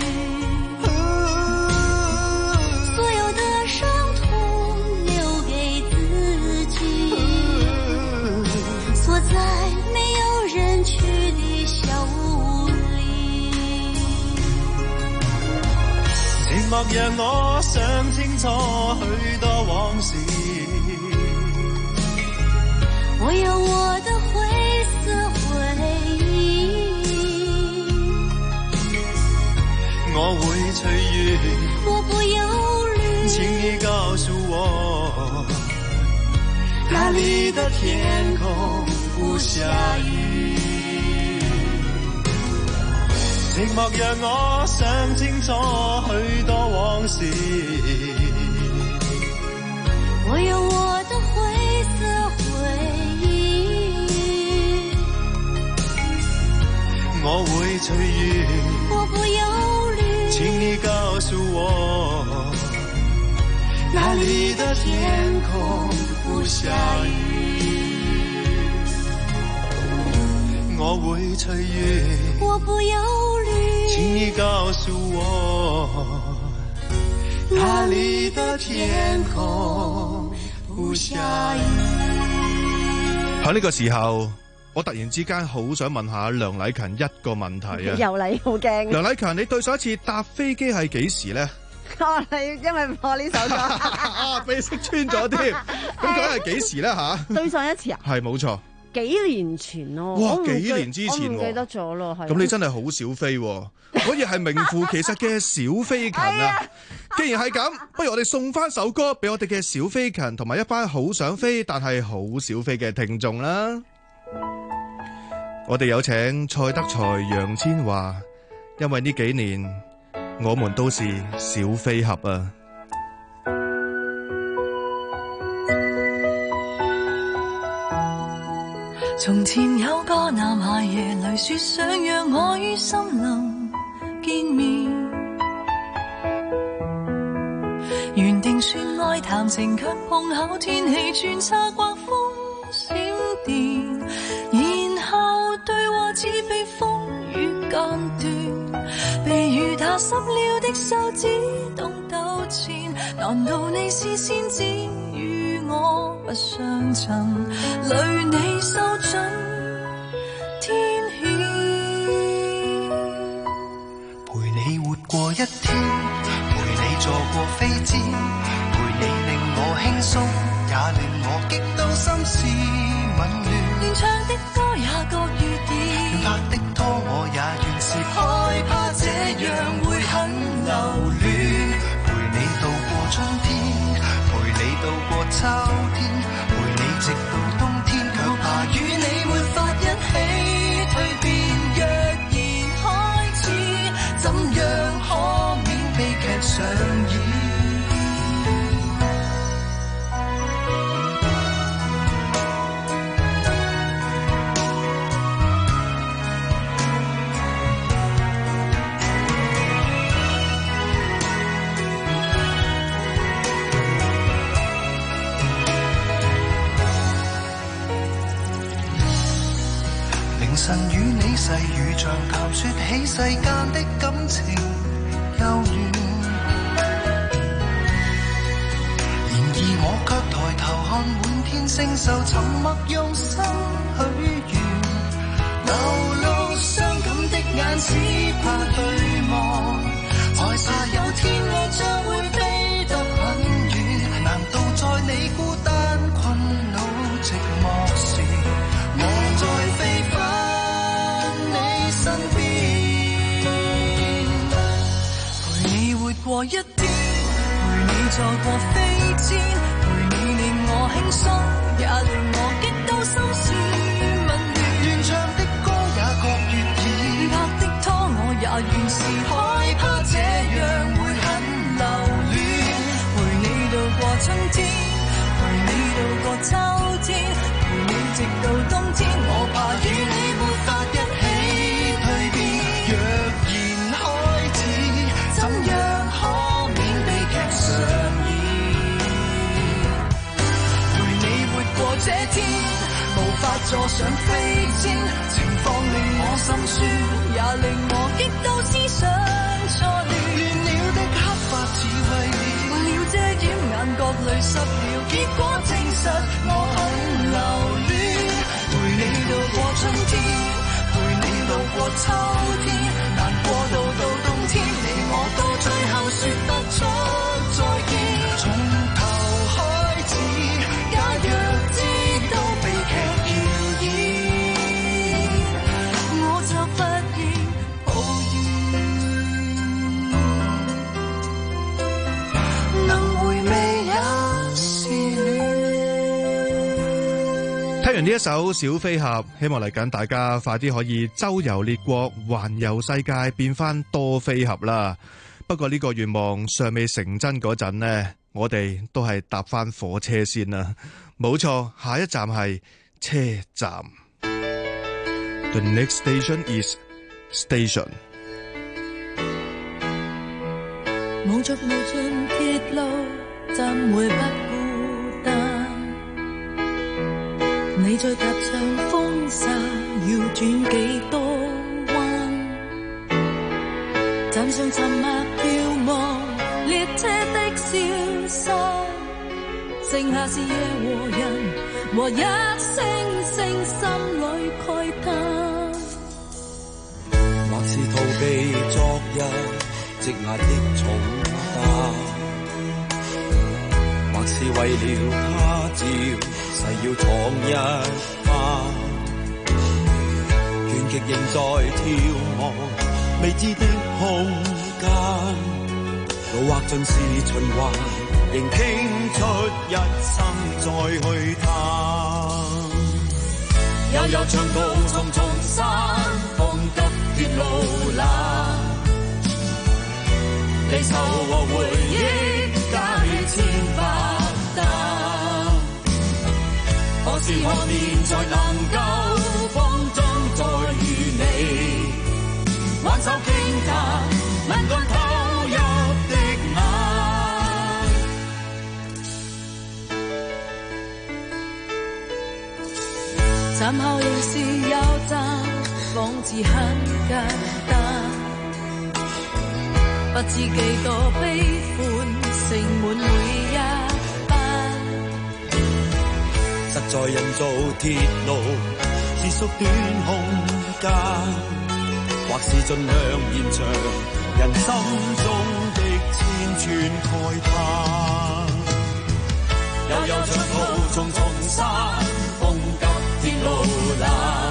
在沒有人去的小屋裡， 寂寞讓我想清楚許多往事， 我有我的灰色回憶， 我會隨緣， 我不憂慮， 請你告訴我，哪裡的天空不下雨。寂寞讓我想清楚許多往事， 我有我的灰色回憶， 我會隨緣， 我不憂慮， 請你告訴我，哪裡的天空不下雨。我會隨緣， 我不憂慮， 請你告訴我，哪裡的天空不下雨。 喺呢個時候，我突然之間好想問下梁禮勤一個問題啊！ 又嚟，好驚！ 梁禮勤，你對上一次搭飛機係幾時咧？ 我你因為播呢首歌， 啊，俾你識穿咗添。咁究竟係幾時咧？吓， 對上一次啊？ 係冇錯。 幾年前咯， 哇！幾年之前， 我唔記得咗咯。 咁你真係好少飛，可以係名副其實嘅小飛勤啊！既然係咁，不如我哋送翻首歌俾我哋嘅小飛勤同埋一班好想飛但係好少飛嘅聽眾啦。我哋有請蔡德才、楊千嬅，因為呢幾年我們都是小飛俠啊！ 從前有個男孩夜裏說想約我於森林見面，原定說愛談情，卻碰巧天氣轉差，刮風閃電，然後對話似被風雨間斷，被雨打濕了的手指動糾纏，難道你是先知與我不相襯，累你受盡天險， 陪你活過一天，陪你坐過飛氈，陪你令我輕鬆，也令我激到心思紊亂， 連唱的歌也各雨點， 拍的拖我也願是，害怕這樣會很留戀，陪你度過春天，陪你度過秋天，陪你直到冬天，卻怕與你沒法一起蛻變，若然開始，怎樣可免悲劇上演，凌晨與你細語長談，說起世間的感情幽怨，然而我卻抬頭看滿天星宿，沉默用心許願，流露傷感的眼，只怕對望，害怕有天我將會飛得很遠，難道在你孤單困惱寂寞時，我在飛返身邊，陪你活過一天，陪你坐過飛氈，陪你令我輕鬆，也令我激到心思紊亂，原唱的歌也各悅耳，拍的拖我也願是，害怕這樣會很留戀，陪你度過春天，陪你度過秋天，陪你直到冬天，我怕與你沒法一起蛻變，若然開始，怎樣可免悲劇上演，陪你活過這天，無法坐上飛氈，情況令我心酸，也令我激到思想錯亂，亂了的黑髮似為了，為了遮掩眼角淚濕了，結果證實我很留戀，陪你度過春天，陪你度過秋天，難過到到冬天，你我到最後說不出再見，從頭開始，假若知道悲劇要演，我就不應抱怨，能回味也是戀。 聽完呢一首小飛俠，希望嚟緊大家快啲可以周遊列國，環遊世界，變翻多飛俠啦。不過呢個願望尚未成真嗰陣呢，我哋都係搭翻火車先啦。冇錯，下一站係車站。The next station is station。 望着無盡鐵路，怎會不孤單？你再踏上風沙，要轉幾多彎？站上沉默眺望列車的消失，剩下是夜和人和一聲聲心裏慨嘆， 或是逃避昨日積壓的重擔，或是為了他朝誓要闖一番，倦極仍在眺望未知的空間，路劃盡是循環，仍傾出一生再去探， 悠悠長路重重山，風急鐵路冷，離愁和回憶加起千百擔，何時是何年才能夠風中再遇你？挽手傾談，能夠投入的眼。 站後仍是有站，仿似很簡單，不知幾多悲歡，盛滿每一班。 實在人造鐵路是縮短空間。或是盡量延長人心中的千串慨嘆，悠悠長途重重山，風急鐵路欄，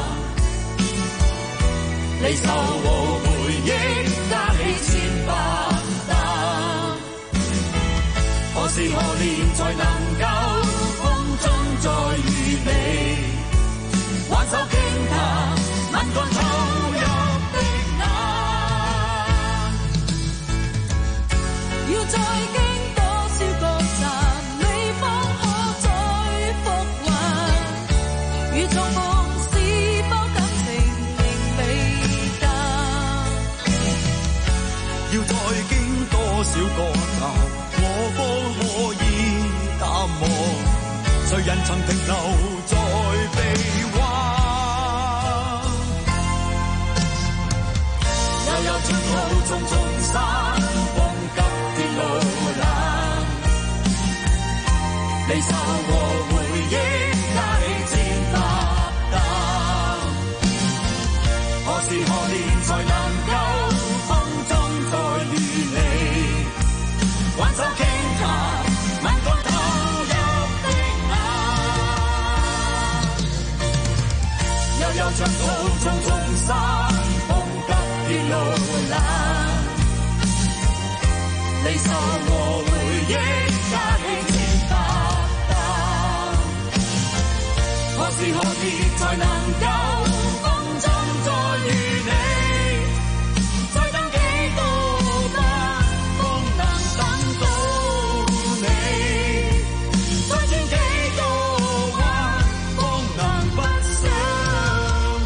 離愁和回憶加起千百擔，何時何年才能夠風中再遇你？挽手傾談，能夠投入要再經多少個站，你方可再復還？如重逢是否感情仍未淡？ 要再經多少個站，我方可以淡忘？誰人曾停留在臂彎？悠悠長途重重山。路難，離愁和回憶加起千百擔，何時何年才能夠風中再遇你？挽手傾談，能夠投入的眼，悠悠長途重重山，風急鐵路難。離愁和回憶加起千百擔，何時何年才能夠風中再遇你？再等幾多班，方能等到你？再轉幾個彎，方能不想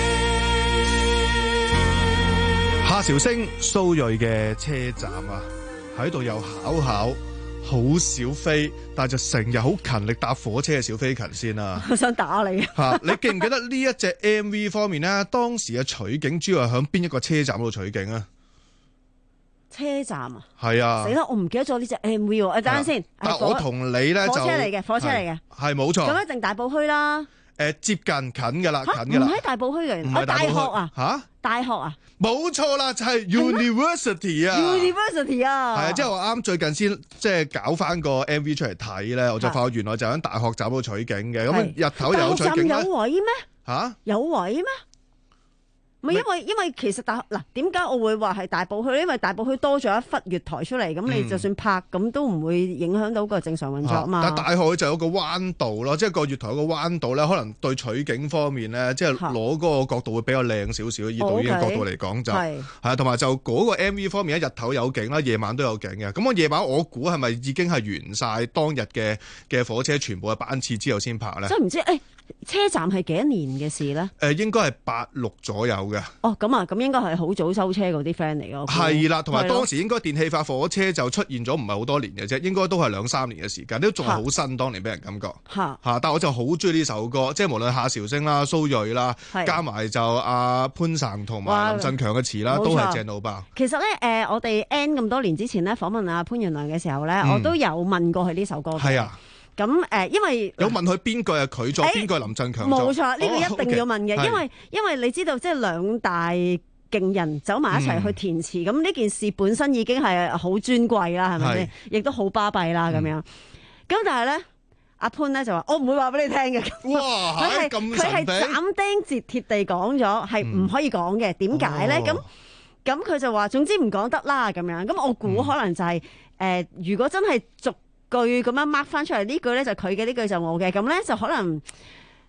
你？ 夏韶聲蘇芮嘅車站啊！喺度又考考好小飛，但係就成日好勤力搭火車嘅小飛勤先啦。 我想打你嚇！你記唔記得呢一隻 M V 方面呢？當時嘅取景主要係響邊一個車站度取景啊？ 車站啊？ 係啊！ 死啦！我唔記得咗呢隻 M V 喎。誒，等陣先。 但我同你咧就火車嚟嘅，火車嚟嘅， 係冇錯。 咁一定大埔墟啦。 誒，接近近㗎啦，近㗎啦。 唔喺大埔墟嘅， 唔係大學啊？ 嚇！ 大學啊？ 冇錯啦，就係、是、University 啊 ！University 啊！ 係啊，即係我啱最近先即係搞翻個 M V 出嚟睇咧，我就發覺原來就喺大學站度取景嘅。咁日頭又有取景咧？ 有位咩？ 嚇、啊？ 有位咩？唔係因為因為其實大嗱點解我會話係大埔墟？因為大埔墟多咗一忽月台出嚟，咁、嗯、你就算拍咁都唔會影響到個正常運作嘛。 啊、但大學就有個彎道咯，即係個月台有個彎道咧，可能對取景方面咧，即係攞嗰個角度會比較靚少少。以導演嘅角度嚟講就係啊，同埋就嗰個 M V 方面咧，日頭有景啦，夜晚都有景嘅。咁我夜晚我估係咪已經係完晒當日嘅嘅火車全部嘅班次之後先拍咧？ 真唔知誒。欸車站係幾多年嘅事咧？誒、 呃，應該係八六左右嘅。 哦，咁啊，咁應該係好早收車嗰啲 friend 嚟咯。 係啦，同埋當時應該電氣化火車就出現咗，唔係好多年嘅啫，應該都係兩三年嘅時間，都仲係好新，當年俾人感覺。嚇嚇，但係我就好中意呢首歌，即係無論夏韶聲啦、蘇芮啦，加埋就阿潘岑同埋林振強嘅詞啦，都係正到爆。 其實咧，誒、呃，我哋 N 咁多年之前咧訪問阿潘源良嘅時候咧、嗯，我都有問過佢呢首歌。係啊。咁誒、呃，因為有問佢邊句係佢作，邊句林振強作？ 冇錯，呢、這個一定要問嘅、哦 okay，因為因為你知道，即係兩大勁人走埋一齊去填詞，咁、嗯、呢件事本身已經係好尊貴啦，係咪先？亦都好巴閉啦，咁、嗯、樣。咁但係咧，阿潘咧就話：我唔會話俾你聽嘅。 哇！佢係佢係斬釘截鐵地講咗，係唔可以講嘅。點解咧？咁咁佢就話：總之唔講得啦，咁樣。咁我估可能就係、是、誒、嗯呃，如果真係逐句咁樣 mark 翻出嚟，呢句咧就佢嘅，呢句就我嘅，咁咧就可能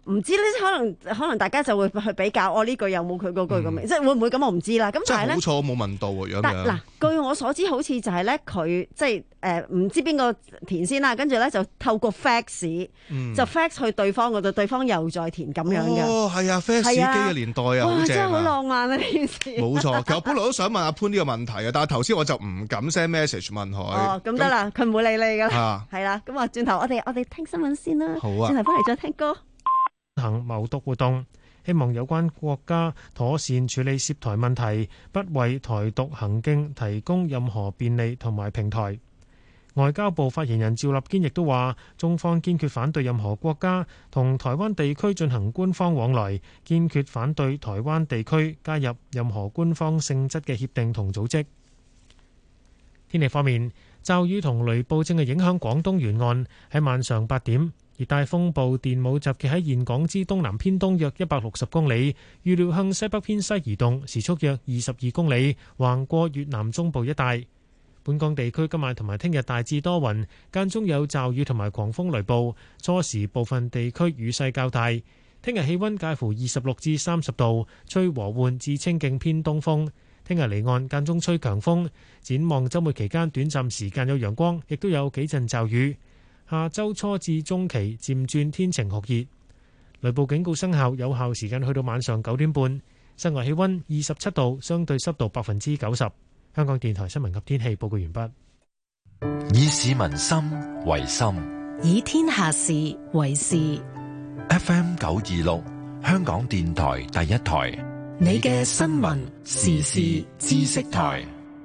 唔知咧，可能可能大家就會去比較，我呢句有冇佢嗰句咁樣，即係會唔會咁我唔知啦。咁但係咧， 好彩我冇問到喎，樣樣。 嗱，據我所知，好似就係咧，佢即係誒唔知邊個填先啦，跟住咧就透過 fax、嗯、就 fax 去對方嗰度，對方又再填咁樣嘅。 哦，係啊 ，fax 機嘅年代啊，好正啊！ 真係好浪漫啊呢件事。 冇錯，其實我本來都想問阿潘呢個問題啊，但係頭先我就唔敢 send message 問佢。 哦，咁得啦，佢唔會理你噶啦。 係啦，咁啊，轉頭我哋我哋聽新聞先啦。 好啊， 轉頭翻嚟再聽歌。 行謀獨活動，希望有關國家妥善處理涉台問題，不為台獨行徑提供任何便利同埋平台。外交部發言人趙立堅亦都話，中方堅決反對任何國家同台灣地區進行官方往來，堅決反對台灣地區加入任何官方性質嘅協定同組織。天氣方面，驟雨同雷暴正係影響廣東沿岸。喺晚上八點，熱帶風暴電母集結喺峴港之東南偏東約一百六十公里，預料向西北偏西移動，時速約二十二公里，橫過越南中部一帶。本港地區今晚同埋聽日大致多雲，間中有驟雨同埋狂風雷暴，初時部分地區雨勢較大。聽日氣溫介乎二十六至三十度，吹和緩至清勁偏東風。聽日離岸間中吹強風，展望週末期間短暫時間有陽光，亦都有幾陣驟雨。下週初至中期漸轉天晴酷熱，雷暴警告生效，有效時間去到晚上九點半。室外氣溫二十七度，相對濕度百分之九十。香港電台新聞及天氣報告完畢。 以市民心為心， 以天下事為事。 F M 九二六，香港電台第一台。 你嘅新聞時事知識台。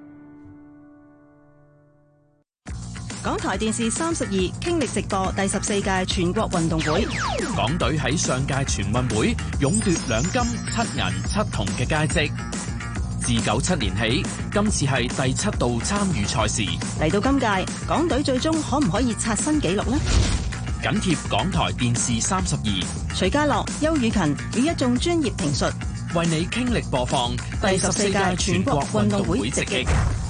港台電視三十二傾力直播第十四屆全國運動會。 港隊喺上屆全運會勇奪兩金七銀七銅嘅佳績。自九七年起，今次係第七度參與賽事。 嚟到今屆，港隊最終可唔可以刷新紀錄呢？ 緊貼港台電視三十二， 徐家樂、邱雨勤與一眾專業評述， 為你傾力播放第十四屆全國運動會直擊。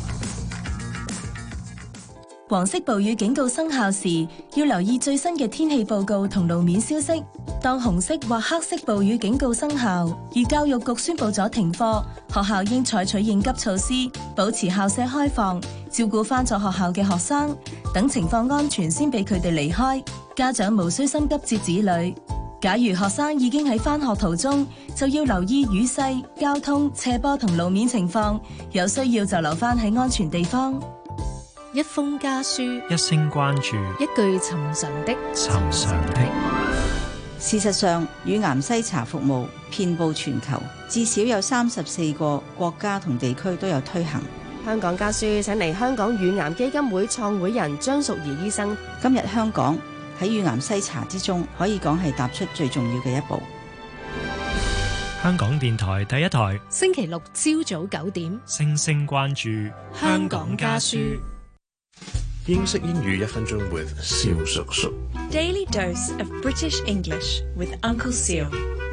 黃色暴雨警告生效時，要留意最新嘅天氣報告同路面消息。當紅色或黑色暴雨警告生效，而教育局宣布咗停課，學校應採取應急措施，保持校舍開放，照顧返咗學校嘅學生，等情況安全先俾佢哋離開。家長無需心急接子女。假如學生已經喺返學途中，就要留意雨勢、交通、斜坡同路面情況，有需要就留返喺安全地方。 一封家書， 一聲關注， 一句尋常的尋常的。 事實上，乳癌篩查服務遍佈全球，至少有三十四個國家同地區都有推行。 香港家書請嚟香港乳癌基金會創會人張淑儀醫生。 今日香港喺乳癌篩查之中，可以講係踏出最重要嘅一步。 香港電台第一台， 星期六朝早九點， 星星關注香港家書。 英式英語一分鐘 with 蕭叔叔。 Daily dose of British English with Uncle Seal。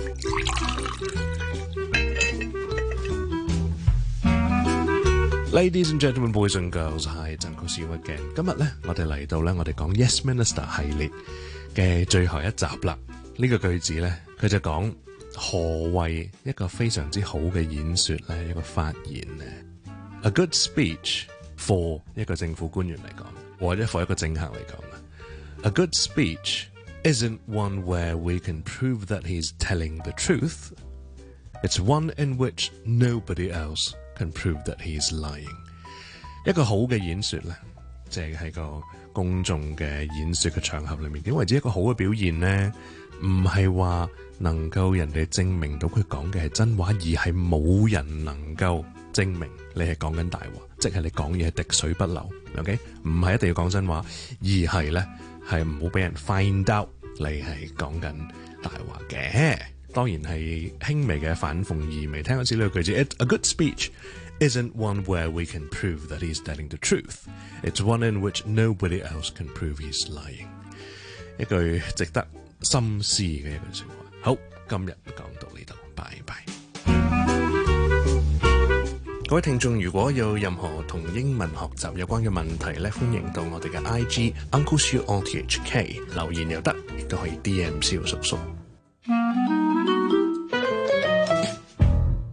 Ladies and gentlemen, boys and girls, hi, it's Uncle Seal again。今日咧，我哋嚟到咧，我哋講 Yes Minister 系列嘅最後一集啦。呢、這個句子咧，佢就講何謂一個非常之好嘅演說咧，一個發言咧。A good speech for 一個政府官員嚟講，或者 for 一個政客嚟講，A good speech isn't one where we can prove that he's telling the truth. It's one in which nobody else can prove that he's lying。 一個好嘅演說咧，即係喺個公眾嘅演說嘅場合裏面，點為之一個好嘅表現呢？唔係話能夠人哋證明到佢講嘅係真話，而係冇人能夠證明你係講緊大話，即係你講嘢係滴水不漏。OK， 唔係一定要講真話，而係咧係唔好俾人 find out 你係講緊大話嘅。當然係輕微嘅反諷意味。聽嗰次呢個句子 ，A good speech isn't one where we can prove that he's telling the truth. It's one in which nobody else can prove he's lying。 一句值得深思嘅一句說話。好，今日講到呢度，拜拜。各位聽眾，如果有任何同英文學習有關嘅問題咧，歡迎到我哋嘅 I G Uncle Siu O T H K 留言又得，亦都可以 D M 蕭叔叔。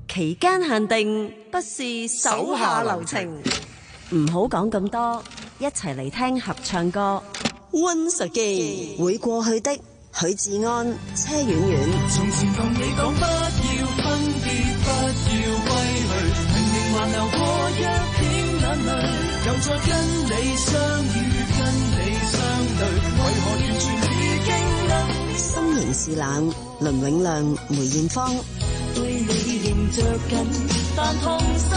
期間限定，不是手下留情。唔好講咁多，一齊嚟聽合唱歌。Once again， 會過去的許志安、車婉婉。 從前同你講不要分別，不要歸去，明明還流過一片眼淚，又再跟你相遇，跟你相對，為何完全已經能？ 心仍是冷，倫永亮、梅艷芳。 對你仍着緊，但痛心。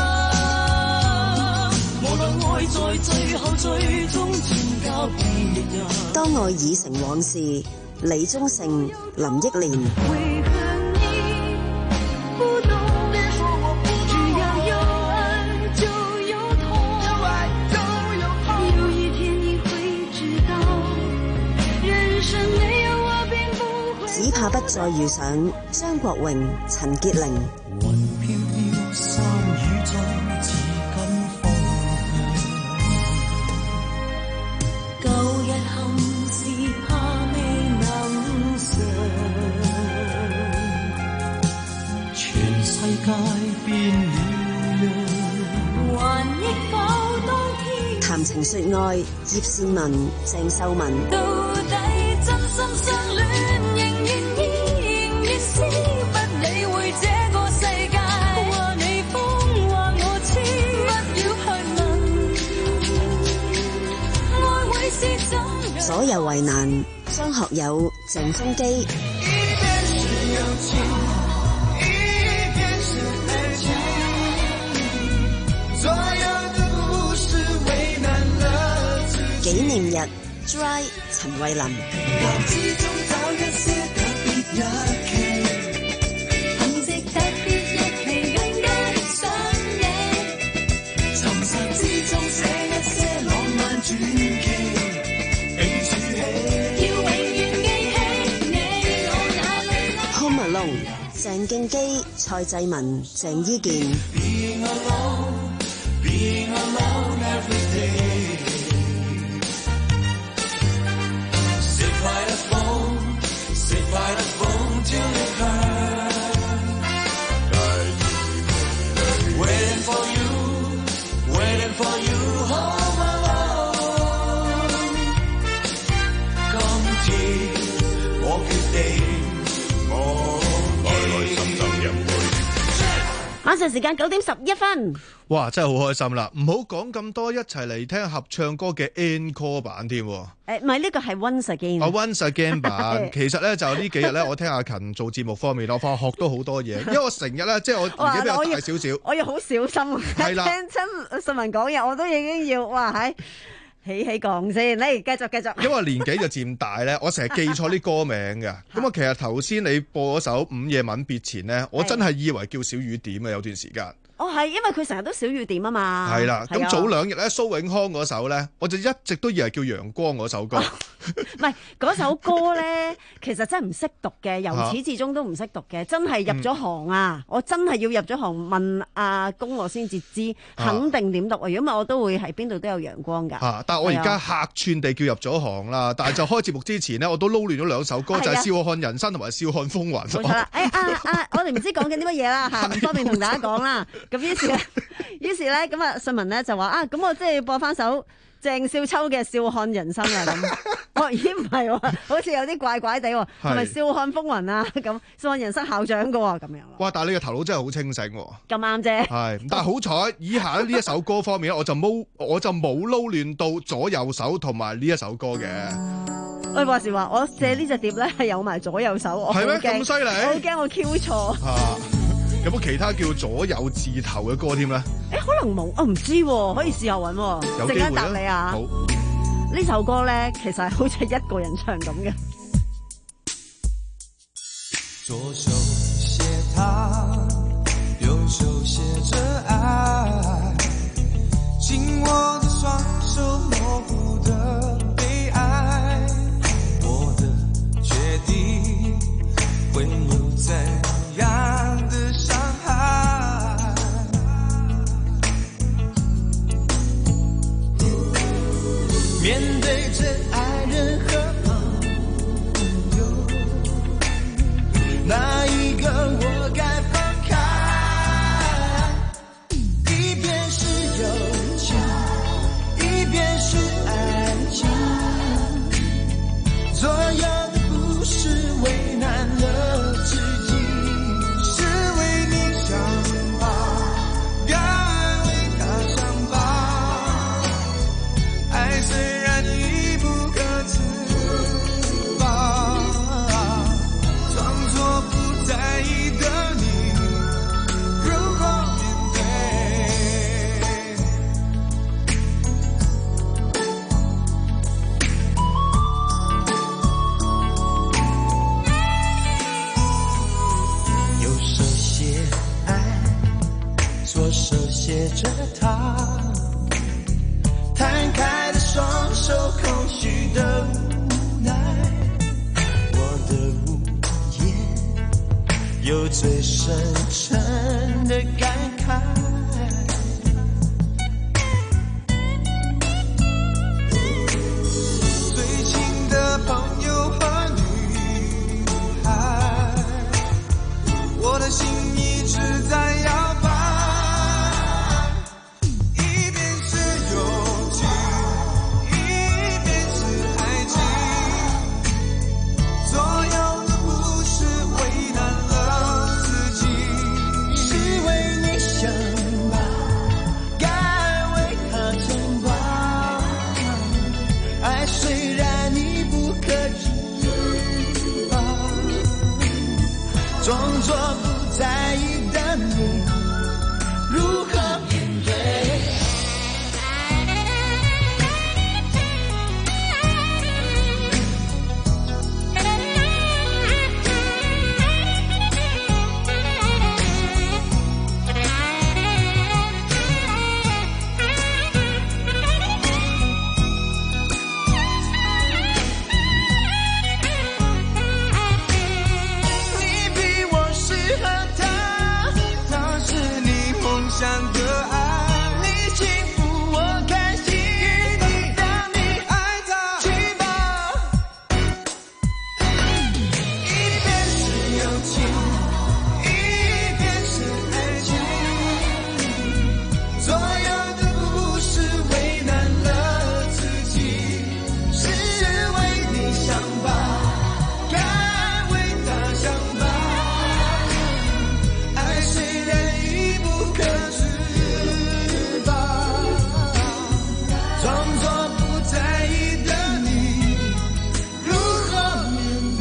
無論愛在最後最終轉交別人。 當愛已成往事，李宗盛、林憶蓮。 為何你不懂？只要有愛就有痛，有愛就有痛。有一天你會知道，人生沒有我並不會。 只怕不再遇上張國榮、陳潔靈。 雲飄飄，山雨中，似跟風舊日憾是怕未能想，全世界變了樣，還憶否當天。 談情說愛，葉倩文、鄭秀文。 到底真心相戀，仍願意，仍願思，不理會這個世界，話你瘋話我痴，不要去問，愛會是怎樣。 左右為難，張學友、鄭中基。 一邊是友情，一邊是愛情，所有的故事為難了自己。 紀念日 Dry 陳慧琳。 遊之中找一些特別日期，很值得別日期更加的想你，尋常之中寫一些浪漫傳奇，並儲起，要永遠記起你我那裏愛。 Home Alone 鄭敬基、蔡濟文、鄭伊健。 Being alone, being alone every day. Sit by the phone, sit by the phone till it hurts. Waiting for you, waiting for you home alone. 今次我決定，我來來心心入會。 晚上時間九點十一分。 哇，真係好開心啦！唔好講咁多，一齊嚟聽合唱歌嘅 encore 版添。誒， 唔係呢個係 Once Again。 啊 Once Again 版，其實咧就呢幾日咧，我聽阿勤做節目方面，我發覺學到好多嘢。因為我成日咧，即係我年紀比較大少少， 我要好小心。 係啦， 聽親信文講嘢，我都已經要哇喺。起起降先，嚟繼續繼續。 因為年紀就漸大咧，我成日記錯啲歌名嘅。咁啊，其實頭先你播嗰首《午夜吻別前》咧，我真係以為叫小雨點啊，有段時間。 哦，係，因為佢成日都小雨點啊嘛。 係啦，咁早兩日咧，蘇永康嗰首咧，我就一直都以為叫陽光嗰首歌。 唔係嗰首歌咧，其實真係唔識讀嘅，由始至終都唔識讀嘅，真係入咗行啊！嗯、我真係要入咗行問阿公我先至知，肯定點讀啊！如果唔係我都會喺邊度都有陽光㗎。 啊！但係我而家客串地叫入咗行啦，但係就開節目之前呢，我都撈亂咗兩首歌，就係、是《笑看人生》同埋《笑看風雲》。 冇錯啦！誒啊啊！我哋唔知講緊啲乜嘢啦嚇，唔方便同大家講啦。咁於是咧，於是咧，咁啊，信文咧就話啊，咁我即係要播翻首鄭少秋嘅《笑看人生》啊咁。哦，咦唔係喎，好似有啲怪怪地喎，係咪《笑看風雲》啊？咁《笑看人生》校長噶喎，咁樣。哇！ 但係你嘅頭腦真係好清醒喎。 咁啱啫。 係，但係好彩，以下呢一首歌方面咧，我就冇我就冇撈亂到左右手同埋呢一首歌嘅。 喂，話時話，我寫呢隻碟咧係有埋左右手，我係咩咁犀利？ 我好驚我 Q 錯。 啊，有冇其他叫左右字頭嘅歌添咧？ 誒，可能冇，我唔知喎，可以試下揾喎。 有機會啦。陣間答你啊。好。呢首歌咧，其實係好似一個人唱咁嘅。 左手寫他，右手寫着愛，緊握的雙手模糊的悲哀，我的決定會有怎樣的傷害，面對真愛人和朋友，哪一個我該放開？ 手写着他，摊开的双手，空虚的无奈，我的无言有最深沉的感慨。最亲的朋友和女孩，我的心一直在摇摆，一边是勇气，一边是爱情，所有的不是为难了自己，是为你想吧，该为他争吧，爱虽然你不可知吧，装作不在意的你如何面对？你比我适合他，他是你梦想的爱，你幸福我开心，让你爱他去吧。一边是友情，一边是爱情，所有的不是为难了自己，是为你想吧，该为他想吧，爱虽然已不可知吧，装作不在意的你如何面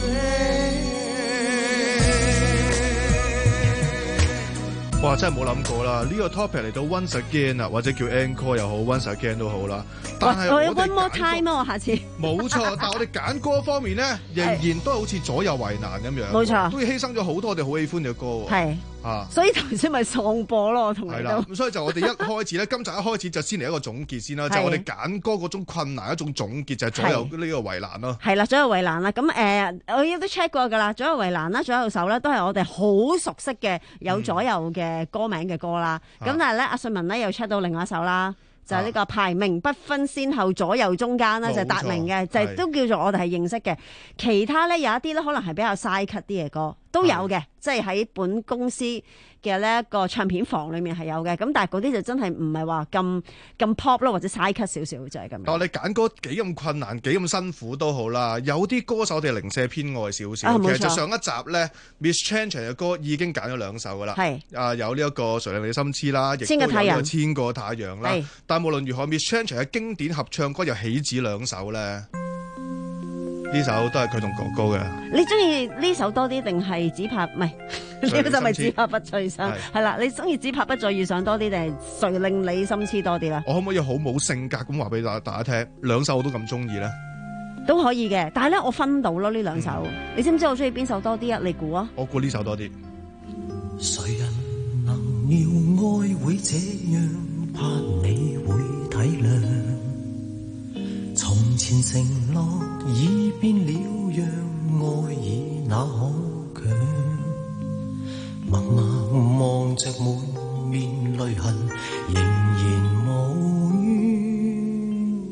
对？ 哇！真係冇諗過啦，呢、個 topic 嚟到 once again 啊，或者叫 encore 又好 ，once again 都好啦。但係我有我哋 one more 揀 time 啊！下次冇錯，但係我哋揀歌方面咧，仍然都係好似左右為難咁樣。 冇錯都要犧牲咗好多我哋好喜歡嘅歌喎。 係啊， 所以頭先咪喪播咯，我同係啦， 你都咁所以就我哋一開始咧，今集一開始就先嚟一個總結先啦，就係我哋揀歌嗰種困難一種總結，就係左右呢個為難咯。 係啦，左右為難啦。咁誒、呃，我亦都 check 過㗎啦，左右為難啦，左右手咧都係我哋好熟悉嘅有左右嘅歌名嘅歌啦。咁、 嗯、 但係咧，阿信文咧又 check 到另外一首啦。就係呢個排名不分先後左右中間啦，就係達明嘅，就係都叫做我哋係認識嘅。其他咧有一啲咧可能係比較 side cut 啲嘅歌都有嘅，即係喺本公司嘅呢一個唱片房裏面係有嘅。咁但係嗰啲就真係唔係話咁咁 pop 咯，或者 side cut 少少就係咁。 但係你揀歌幾咁困難，幾咁辛苦都好啦。有啲歌手我哋零舍偏愛少少。 啊， 其實就上一集咧 ，Miss Chan 嘅歌已經揀咗兩首噶啦。 係啊， 有呢一個誰令你心痴啦，亦都有呢個千個太陽啦。但係無論如何 ，Miss Chan 嘅經典合唱歌又豈止兩首咧？呢首都係佢同哥哥嘅。 你中意呢首多啲定係只怕唔係？呢個就咪只怕不再想係啦。你中意只怕不再遇上多啲定係誰令你心痴多啲咧？ 我可唔可以好冇性格咁話俾大大家聽？兩首我都咁中意咧， 都可以嘅。但係咧，我分到咯呢兩首。嗯、你知唔知我中意邊首多啲啊？你估啊？ 我估呢首多啲。 誰人能料愛會這樣？怕你會體諒。從前承諾已變了樣，愛已那可強？默默望着滿面淚痕，仍然無怨。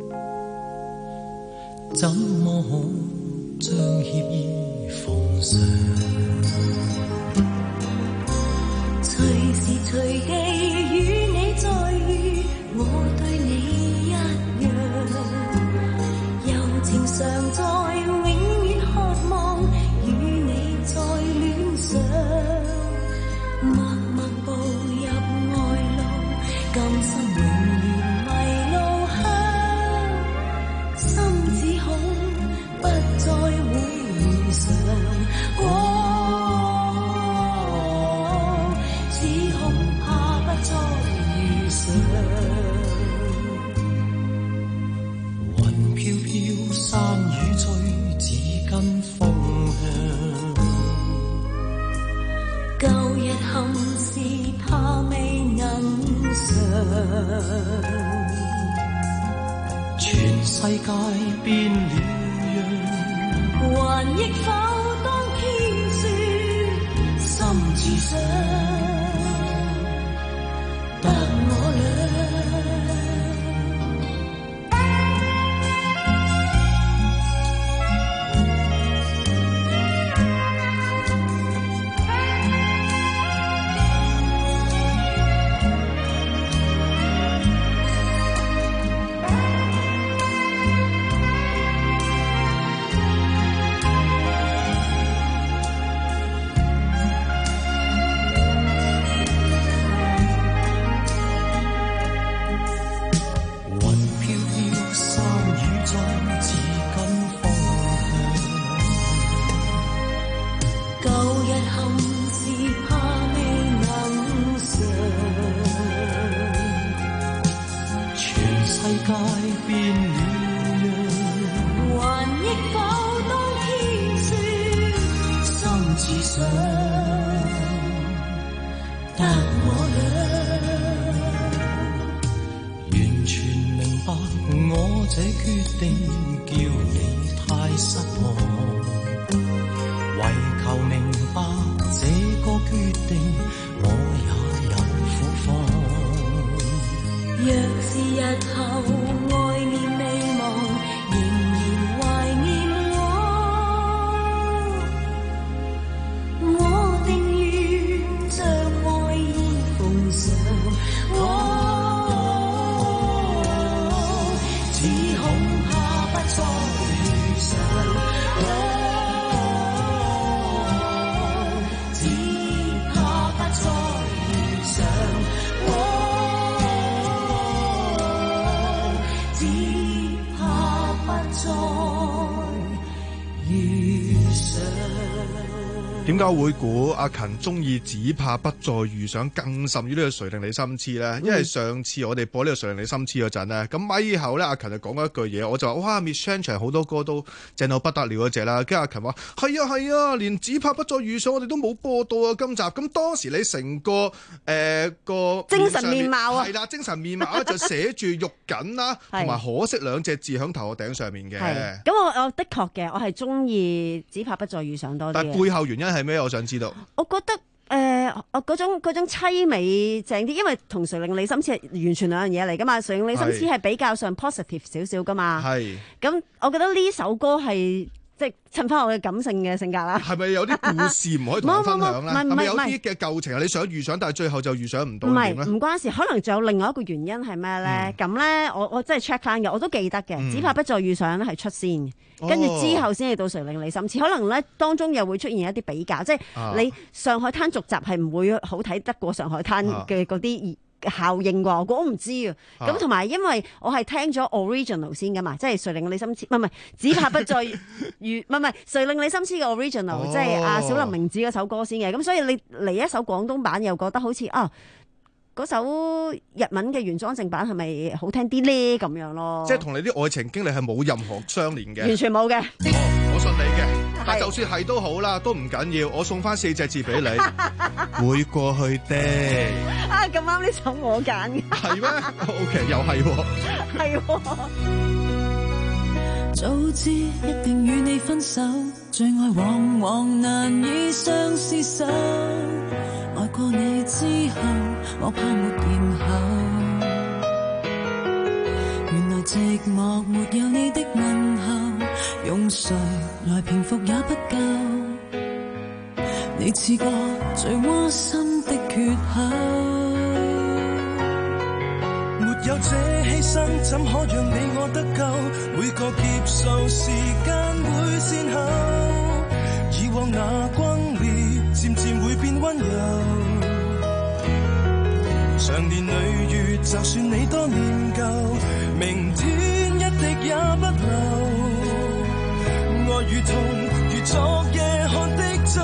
怎麼可將歉意奉上？ 隨時隨地與你再遇，我對你一樣，柔情常在，永遠渴望與你再戀上，默默步入愛路，甘心永遠迷路向，心只恐不再會遇上。哦雲飄飄，山雨吹，只跟風向。 舊日含全世界變了樣，還憶否當天說心只想得我倆。 點解會估阿勤中意只怕不再遇上，更甚於呢個誰令你心痴呢？因為上次我哋播呢個誰令你心痴嗰陣呢，咁咪後咧阿勤就講咗一句嘢，我就話哇 Miss Chan 好多歌都正到不得了嗰隻啦。跟住阿勤話係啊係啊，連只怕不再遇上我哋都冇播到啊今集。咁當時你成個誒、呃、個精神面貌啊， 係啦，精神面貌咧就寫住肉緊啦，同埋可惜兩隻字喺頭殼頂上面嘅。 咁我我的確嘅，我係中意只怕不再遇上多啲。 但係背後原因係咩？我想知道。 我覺得誒、呃，我嗰種嗰種凄美正啲，因為同誰令你心痴係完全兩樣嘢嚟噶嘛。誰令你心痴係比較上 positive 少少噶嘛。係。咁我覺得呢首歌係即係襯翻我嘅感性嘅性格啦。係咪有啲故事唔可以同人分享咧？係咪有啲嘅舊情係你想遇上，但係最後就遇上唔到？唔係，唔關事。可能仲有另外一個原因係咩咧？咁咧、嗯，我我真係 check 翻嘅，我都記得嘅。嗯、只怕不再遇上咧係出先。跟住之後先至到誰令你心痴，可能咧當中又會出現一啲比較，即係你上海灘續集係唔會好睇得過上海灘嘅嗰啲效應啩？我唔知啊。咁同埋因為我係聽咗 original 先噶嘛，即係誰令你心痴，唔係唔係，只怕不再遇，唔係唔係，誰令你心痴嘅 original，、哦、即係阿小林明子嗰首歌先嘅。咁所以你嚟一首廣東版又覺得好似啊〜嗰首日文嘅原裝正版係咪好聽啲咧？咁樣咯，即係同你啲愛情經歷係冇任何相連嘅，完全冇嘅。哦，我信你嘅，但就算係都好啦，都唔緊要，我送翻四隻字俾你，會過去的。啊，咁啱呢首我揀嘅，係咩？O K， 又係喎，係喎。早知一定與你分手，最愛往往難以相廝守。愛過你之後，我怕沒然後。原來寂寞沒有你的問候，用誰來平復也不夠。你似個最窩心的缺口，沒有這犧牲，怎可讓你我得救？每個劫數時間會先後，以往那轟烈漸漸會變溫柔。長年累月，就算你多念舊，明天一滴也不留。愛與痛如昨夜喝的酒，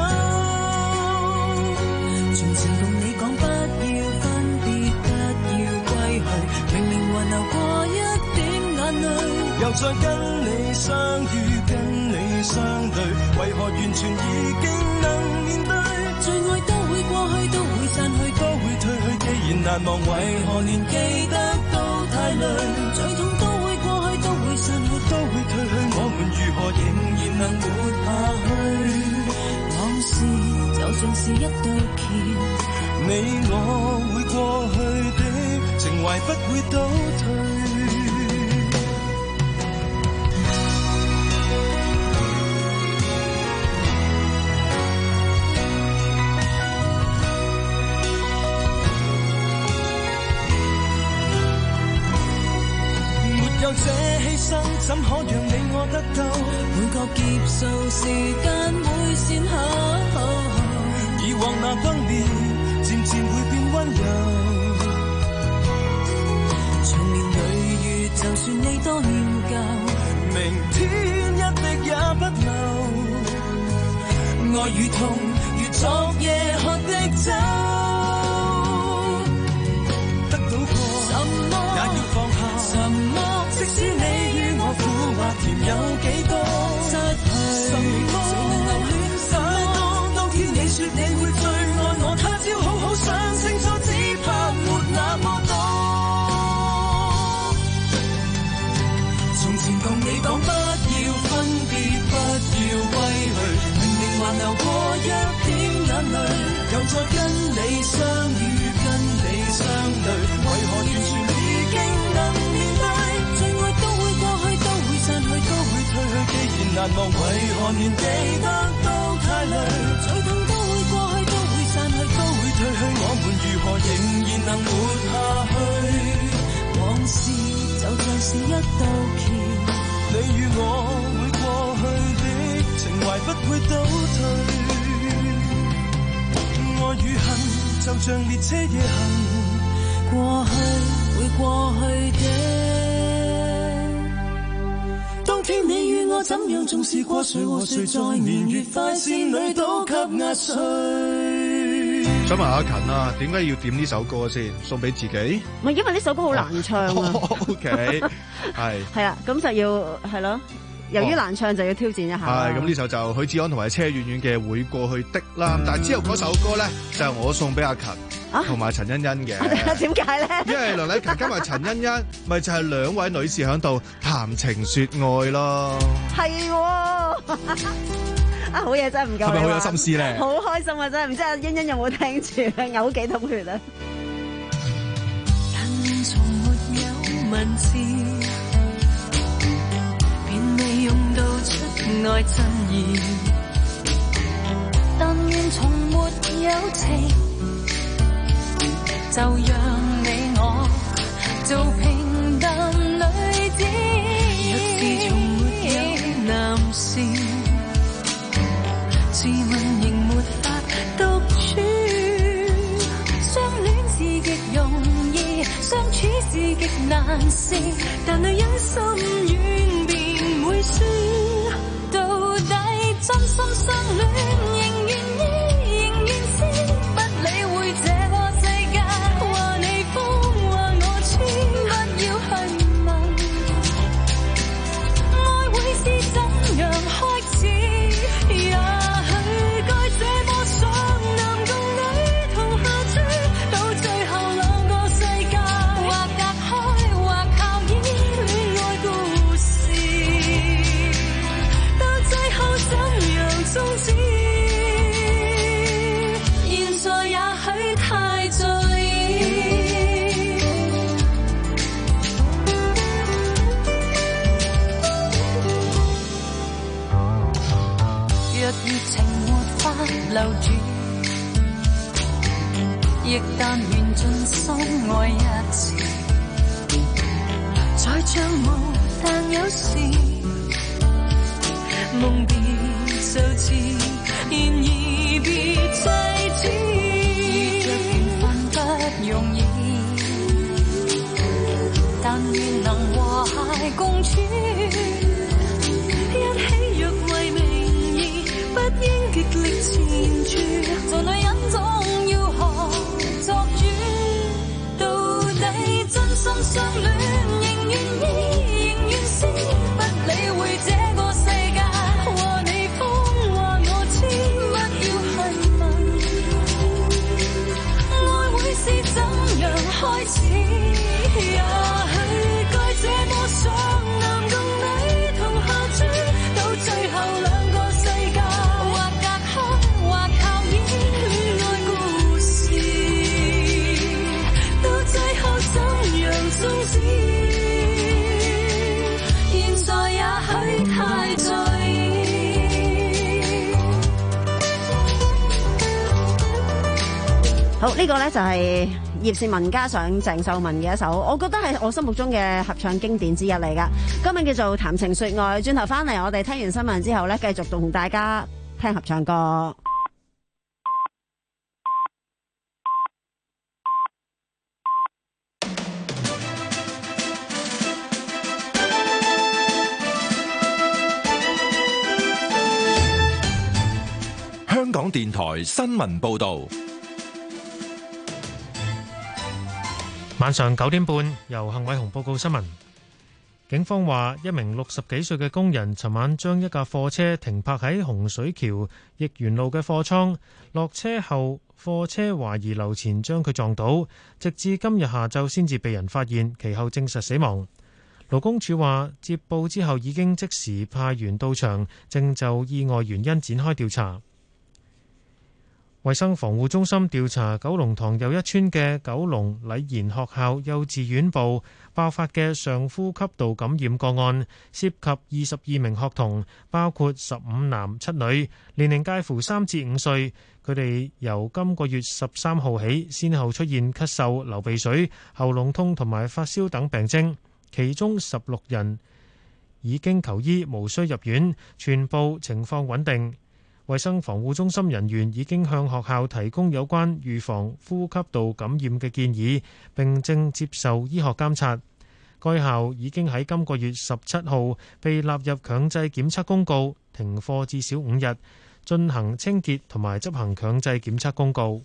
從前共你講不要分別，不要歸去，明明還流過一點眼淚，又再跟你相遇，跟你相對，為何完全已經能面對？最愛都會過去，都會散去，都會退去，既然難難忘，為何連記得都太累？最痛都會過去，都會散去，都會退去，我們如何仍然能活下去？往事就像是一道橋，你我會過去的情懷不會倒退。有這犧牲，怎可讓你我得到？每個劫數時間會善後，以往那轟烈漸漸會變溫柔。長年累月，就算你多念舊，明天一滴也不留。愛與痛，如昨夜喝的酒，得到過什麼也要放下，什麼即使你與我苦或甜有幾多，失去什麼誰能留戀什麼？當天你說你會最愛我，他朝好好想清楚，只怕沒那麼多。從前同你講不要分別，不要歸去，明明還流過一點眼淚，又再跟你相遇，跟你相對，為何完全已經能面對？既然難忘，為何連記得都太累？最痛都會過去，都會散去，都會退去，我們如何仍然能活下去？往事就像是一道橋，你與我會過去的情懷不會倒退。愛與恨就像列車夜行，過去會過去的。當天你與我怎樣重視過，誰和誰在年月快線裏都給壓碎。 想問阿勤啊，點解要點呢首歌先？送俾自己？ 唔係因為呢首歌好難唱啊。 O K， 係係啊，咁就要係咯。由於難唱就要挑戰一下。 係咁呢首就許志安同埋車婉婉嘅《會過去的》啦。但係之後嗰首歌咧就係我送俾阿勤同埋陳欣欣嘅。 點解咧？ 因為梁禮勤加埋陳欣欣，咪就係兩位女士喺度談情說愛咯。係喎，啊好嘢真係唔夠。係咪好有心思咧？ 好開心啊！真係唔知阿欣欣有冇聽住啊？嘔幾桶血啊！ 但願從沒有文字，用到出愛真意，但願從沒有情，就讓你我做平淡女子。若是從沒有男士，自問仍沒法獨處。相戀是極容易，相處是極難事，但女人心軟會輸，到底真心相戀，仍願意，仍願知，不理會這個世界話你瘋話我痴，不要去問，愛會是怎樣開始？也許該這麼想，男共女同下注，到最後兩個世界或隔開，或靠依戀愛故事。終止，現在也許太在意。若熱情沒法留住，亦但願盡心愛一次。再像無，但有時夢別數次，然而別制止。着緣分不容易，但願能和諧共處。一起若為名義，不應極力纏住。做女人總要學作主，到底真心相戀，仍願意，仍願知，不理會這個世界。是怎樣開好，呢、這個呢就係葉倩文加上鄭秀文嘅一首，我覺得係我心目中嘅合唱經典之一嚟噶。今日叫做談情說愛，轉頭翻嚟我哋聽完新聞之後呢，繼續同大家聽合唱歌。 香港電台新聞報道。 晚上九點半，由幸偉雄報告新聞。警方話，一名六十幾歲嘅工人尋晚將一架貨車停泊喺洪水橋逸園路嘅貨倉，落車後貨車懷疑流前將佢撞倒，直至今日下晝先至被人發現，其後證實死亡。勞工處話，接報之後已經即時派員到場，正就意外原因展開調查。衛生防護中心調查九龍塘又一村嘅九龍禮賢學校幼稚園部爆發嘅上呼吸道感染個案，涉及二十二名學童，包括十五男七女，年齡介乎三至五歲。佢哋由今個月十三號起，先後出現咳嗽、流鼻水、喉嚨痛同埋發燒等病徵，其中十六人已經求醫，無需入院，全部情況穩定。衛生防護中心人員已經向學校提供有關預防呼吸道感染嘅建議，並正接受醫學監察。該校已經喺今個月十七號被納入強制檢測公告，停課至少五日，進行清潔同埋執行強制檢測公告。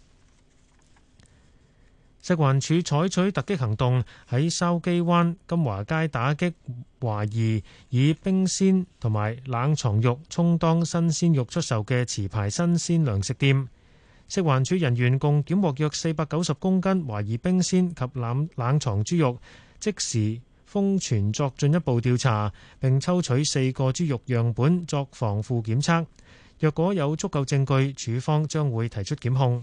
食環署採取突擊行動，喺筲箕灣金華街打擊懷疑以冰鮮同埋冷藏肉充當新鮮肉出售嘅持牌新鮮糧食店。食環署人員共檢獲約四百九十公斤懷疑冰鮮及冷冷藏豬肉，即時封存作進一步調查，並抽取四個豬肉樣本作防腐檢測。若果有足夠證據，署方將會提出檢控。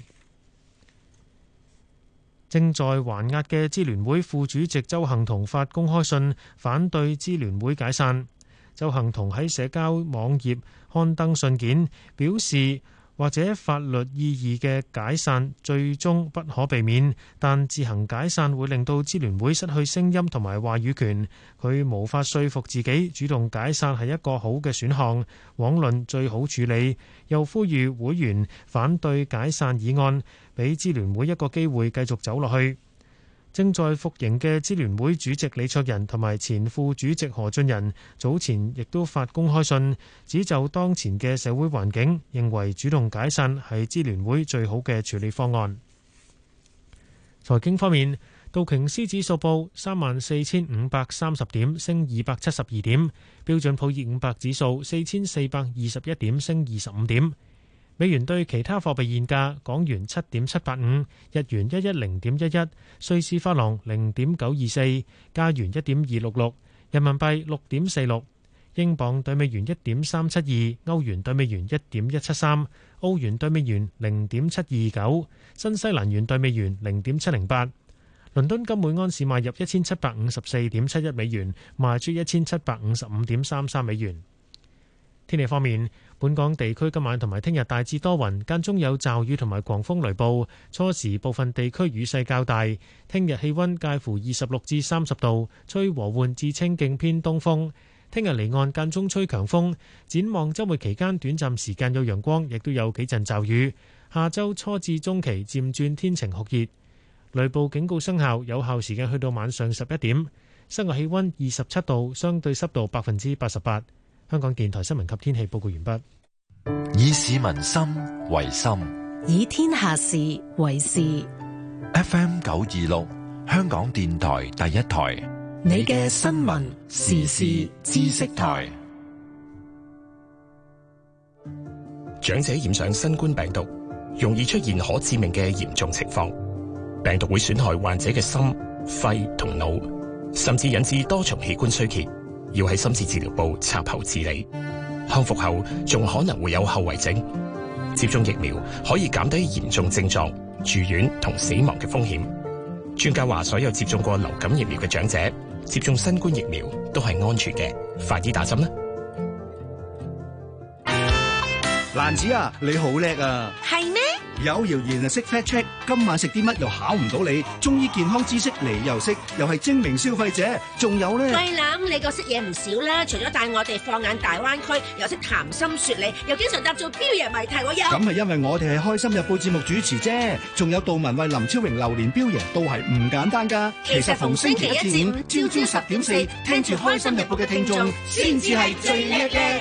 正在還押嘅支聯會副主席周幸彤發公開信，反對支聯會解散。周幸彤喺社交網頁刊登信件，表示或者法律意義嘅解散最終不可避免，但自行解散會令到支聯會失去聲音同埋話語權。佢無法說服自己主動解散係一個好嘅選項，枉論最好處理。又呼籲會員反對解散議案，俾支聯會一個機會繼續走落去。正在服刑嘅支聯會主席李卓人同埋前副主席何俊仁早前亦都發公開信，指就當前嘅社會環境，認為主動解散係支聯會最好嘅處理方案。財經方面，道瓊斯指數報三萬四千五百三十點，升二百七十二點；標準普爾五百指數四千四百二十一點，升二十五點。美元對其他貨幣現價：港元七點七八五，日元一一零點一一，瑞士法郎零點九二四，加元一點二六六，人民幣六點四六，英鎊對美元一點三七二，歐元對美元一點一七三，澳元對美元零點七二九，新西蘭元對美元零點七零八。倫敦金每安士賣入一千七百五十四點七一美元，賣出一千七百五十五點三三美元。天氣方面，本港地區今晚同埋聽日大致多雲，間中有驟雨同埋狂風雷暴，初時部分地區雨勢較大。聽日氣溫介乎二十六至三十度，吹和緩至清勁偏東風。聽日離岸間中吹強風。展望週末期間短暫時間有陽光，亦都有幾陣驟雨。下週初至中期漸轉天晴酷熱，雷暴警告生效，有效時間去到晚上十一點。室外氣溫二十七度，相對濕度百分之八十八。香港電台新聞及天氣報告完畢。 以市民心為心， 以天下事為事。 F M 九二六，香港電台第一台， 你嘅新聞時事知識台。 長者染上新冠病毒，容易出現可致命嘅嚴重情況。病毒會損害患者嘅心、肺同腦，甚至引致多重器官衰竭，要喺深切治療部插喉治理。康復後仲可能會有後遺症。接種疫苗可以減低嚴重症狀、住院同死亡嘅風險。專家話，所有接種過流感疫苗嘅長者接種新冠疫苗都係安全嘅。快啲打針啦！ 蘭子啊，你好叻啊！ 係咩？ 有謠言啊，識 fact check， 今晚食啲乜又考唔到你，中醫健康知識你又識，又係精明消費者，仲有咧。 費諗你個識嘢唔少啦，除咗帶我哋放眼大灣區，又識談心說理，又經常答做標爺謎題，我有。 咁係因為我哋係開心日報節目主持啫，仲有杜文慧、林超榮、榴蓮標爺都係唔簡單噶。 其實逢星期一至五朝朝十點四，聽住開心日報嘅聽眾，先至係最叻嘅。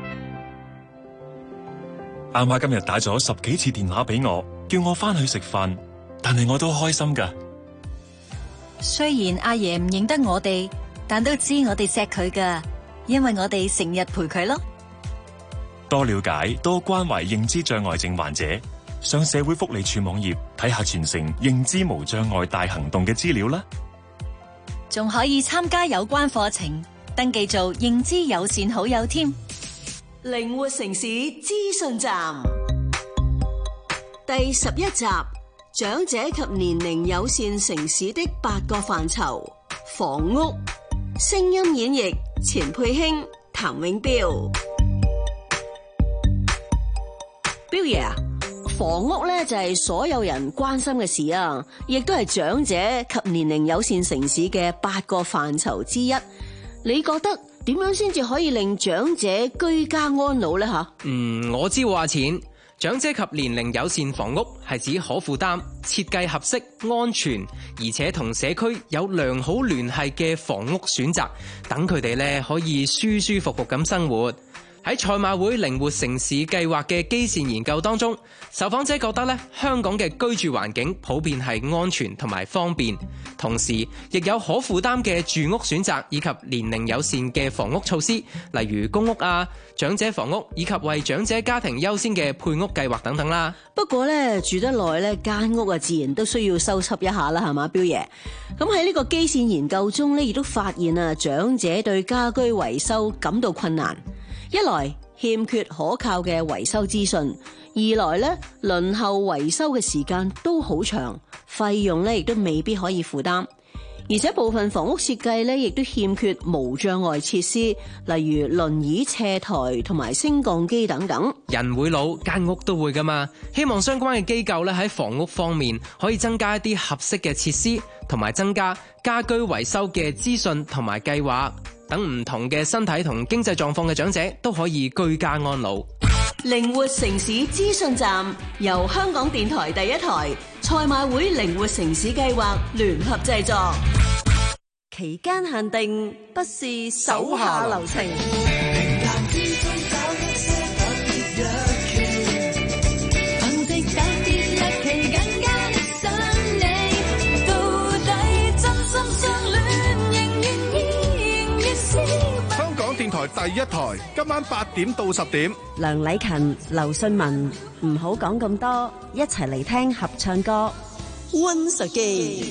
阿媽今日打咗十幾次電話俾我，叫我翻去食飯，但係我都開心噶。 雖然阿爺唔認得我哋，但都知我哋錫佢噶，因為我哋成日陪佢咯。 多了解、多關懷認知障礙症患者，上社會福利署網頁睇下全城認知無障礙大行動嘅資料啦。 仲可以參加有關課程，登記做認知友善好友添。 靈活城市資訊站第十一集，長者及年齡友善城市的八個範疇。房屋聲音演繹，錢佩卿、譚永標。標爺啊，房屋咧就係所有人關心嘅事啊，亦都係長者及年齡友善城市嘅八個範疇之一。你覺得點樣先至可以令長者居家安老呢？吓， 嗯，我知話錢。長者及年齡友善房屋係指可負擔、設計合適、安全，而且同社區有良好聯繫嘅房屋選擇，等佢哋咧可以舒舒服服咁生活。喺賽馬會靈活城市計劃嘅基線研究當中，受訪者覺得咧香港嘅居住環境普遍係安全同埋方便，同時亦有可負擔嘅住屋選擇以及年齡友善嘅房屋措施，例如公屋啊、長者房屋以及為長者家庭優先嘅配屋計劃等等啦。 不過咧住得耐咧間屋啊，自然都需要修葺一下啦，係嘛，標爺？咁喺呢個基線研究中咧，亦都發現啊，長者對家居維修感到困難。一來欠缺可靠嘅維修資訊，二來咧輪候維修嘅時間都好長，費用咧亦都未必可以負擔，而且部分房屋設計咧亦都欠缺無障礙設施，例如輪椅斜台同埋升降機等等。 人會老，間屋都會噶嘛，希望相關嘅機構咧喺房屋方面可以增加一啲合適嘅設施，同埋增加家居維修嘅資訊同埋計劃。等唔同嘅身體同經濟狀況嘅長者都可以居家安老。 靈活城市資訊站由香港電台第一台、賽馬會靈活城市計劃聯合製作，期間限定，不是手下留情。 台第一台，今晚八點到十點， 梁禮勤、劉信文，唔好講咁多，一齊嚟聽合唱歌。 Once again。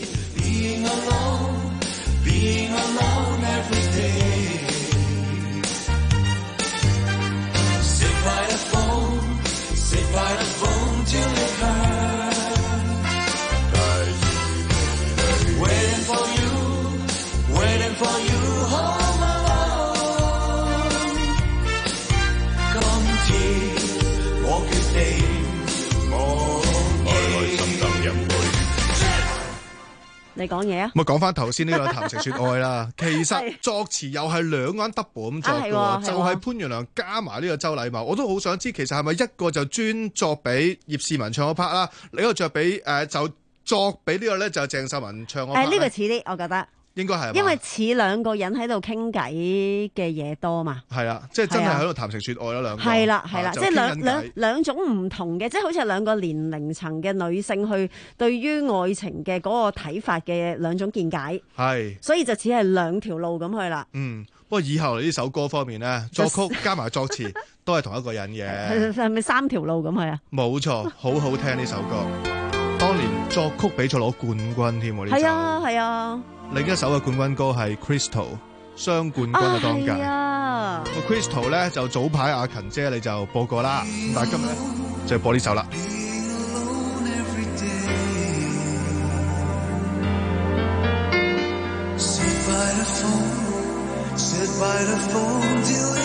你講嘢啊！ 咁啊，講翻頭先呢個談情說愛啦，其實作詞又係兩個人 double 咁作嘅，啊、就係潘源良加埋呢個周禮茂。我都好想知，其實係咪一個就專作俾葉倩文唱嗰 part 啦，另一個作俾誒就作俾呢個咧就鄭秀文唱嗰 part。 誒呢個似啲，我覺得。應該係，因為似兩個人喺度傾偈嘅嘢多嘛。 係啊，即係真係喺度談情說愛啦，兩個。 係啦係啦，即係兩兩兩種唔同嘅，即係好似係兩個年齡層嘅女性去對於愛情嘅嗰個睇法嘅兩種見解。係，所以就似係兩條路咁去啦。 嗯，不過以後嚟呢首歌方面咧，作曲加埋作詞都係同一個人嘅。 係咪三條路咁去啊？ 冇錯，好好聽呢首歌。當年作曲比賽攞冠軍添喎，呢首。係啊係啊。 另一首嘅冠軍歌係 Crystal 雙冠軍嘅當屆。 啊， 個 Crystal 咧就早排阿勤姐你就播過啦，咁但係今日就播呢首啦。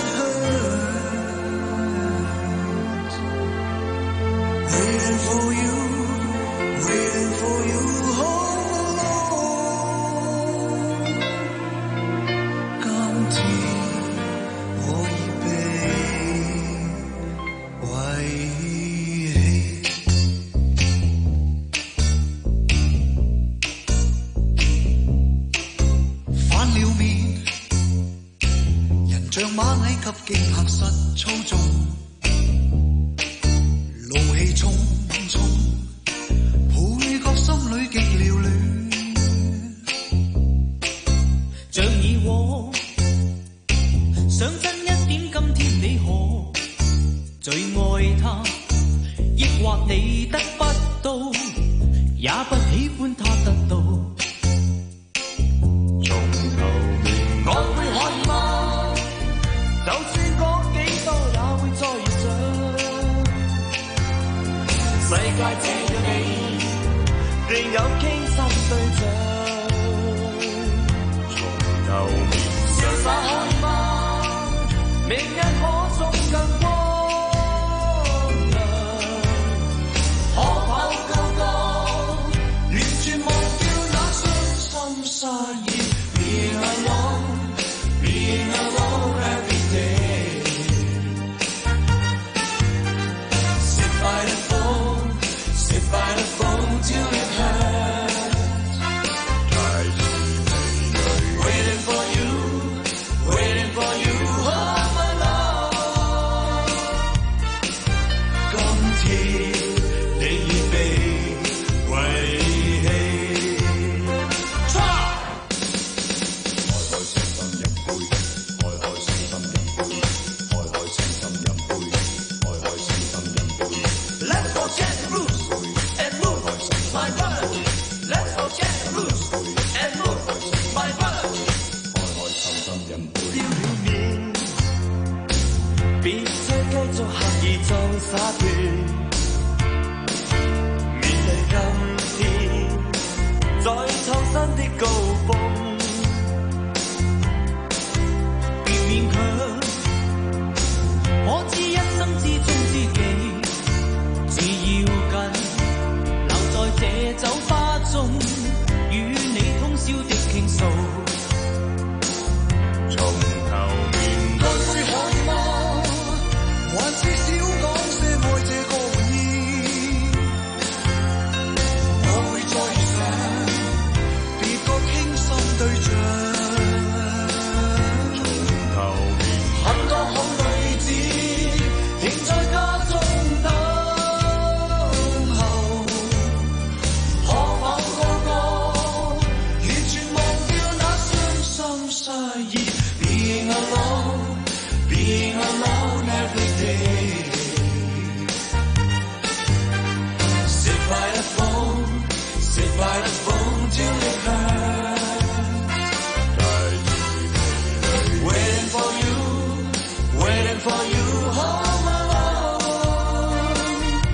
Waiting for you 螞蟻及驚嚇實操縱，怒氣沖沖，配角心裏極嘹亂，像以往想真一點，今天你可最愛他，抑或你得不到，也不喜歡他得到。從頭面愛會可以嗎？就算講幾多也會再想。世界這樣美，定有傾心對象。從頭面瀟灑可以嗎？明日可送更光。Being alone, being alone every day. Sit by the phone, sit by the phone till it hurts. Waiting for you, waiting for you, oh my love. 今天你已被遺棄。裝灑脫，面對今天，再創新的高峰，別勉強。我知一生之中知己，只要緊留在這酒吧中，與你通宵的傾訴。從頭面對可以嗎？還是少講些愛這個玩意，我會再遇上別個傾心對象。從頭面很多好女子仍在家中等候，可否個個完全忘掉那傷心失意 Being alone, being alone every day. Sit by the phone, sit by the phone till it hurts. Waiting for you, waiting for you, oh my love.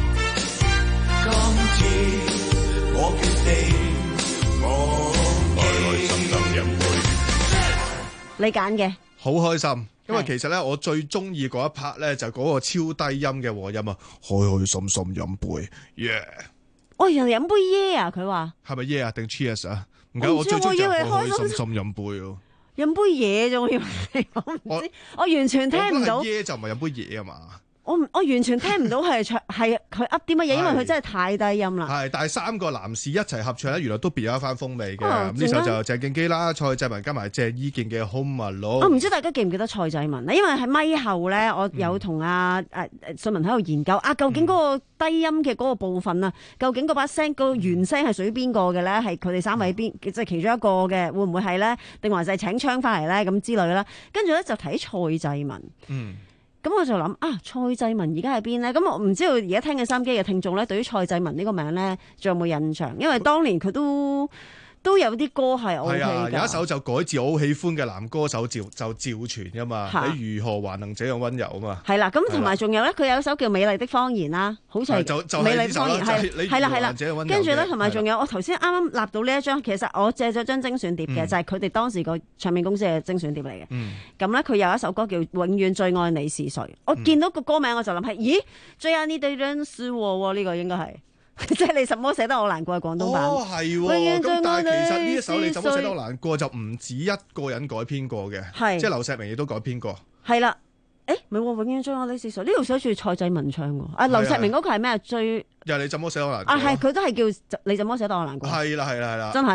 今天我決定忘記。開心咁飲杯。 你揀嘅。 好開心。因為其實咧，我最中意嗰一 part 咧，就嗰個超低音嘅和音啊，開開心心飲杯，耶！ 哦，人哋飲杯耶啊，佢話係咪耶啊定 cheers 啊？唔緊，我最中意就開開心心飲杯咯。飲杯嘢啫，我以為我唔知，我完全聽唔到。 耶就唔係飲杯嘢啊嘛。 我我完全聽唔到係唱係佢噏啲乜嘢，因為佢真係太低音啦。 係，但係三個男士一齊合唱咧，原來都別有一番風味嘅。咁呢、 哦、 首就鄭敬基啦、蔡濟文加埋鄭伊健嘅《Home Alone》。 我唔知大家記唔記得蔡濟文咧，因為喺咪後咧，我有同阿誒信文喺度研究、嗯、啊，究竟嗰個低音嘅嗰個部分啊，嗯、究竟嗰把聲、個原聲係屬於邊個嘅咧？係佢哋三位邊，即係、嗯、其中一個嘅，會唔會係咧？定還是係請槍翻嚟咧？咁之類啦。跟住咧就睇蔡濟文。嗯。咁我就諗啊，蔡濟文而家喺邊咧？咁我唔知道而家聽緊收音機嘅聽眾咧，對於蔡濟文呢個名咧，仲有冇印象？因為當年佢都都有啲歌係 O K 㗎。係啊， 有一首就改自我好喜歡嘅男歌手趙就趙傳㗎嘛，你如何還能這樣溫柔啊嘛。係啦，咁同埋仲有咧，佢有一首叫《美麗的謊言》啦，好似係《美麗的謊言》係係啦係啦。跟住咧，同埋仲有我頭先啱啱立到呢一張，其實我借咗張精選碟嘅，就係佢哋當時個唱片公司嘅精選碟嚟嘅。咁咧，佢有一首歌叫《永遠最愛你是誰》，我見到個歌名我就諗係，咦，最愛你的人是我喎，呢個應該係。即係你什麼寫得我難過嘅廣東版哦，係喎。咁但係其實呢一首你怎麼寫得我難過就唔止一個人改編過嘅，係即係劉錫明亦都改編過。係啦，誒，唔係喎，永遠最愛你是誰呢度寫住蔡濟文唱喎。啊，劉錫明嗰個係咩？最又係你怎麼寫得我難過啊？係佢都係叫你怎麼寫得我難過。係啦係啦係啦，真係。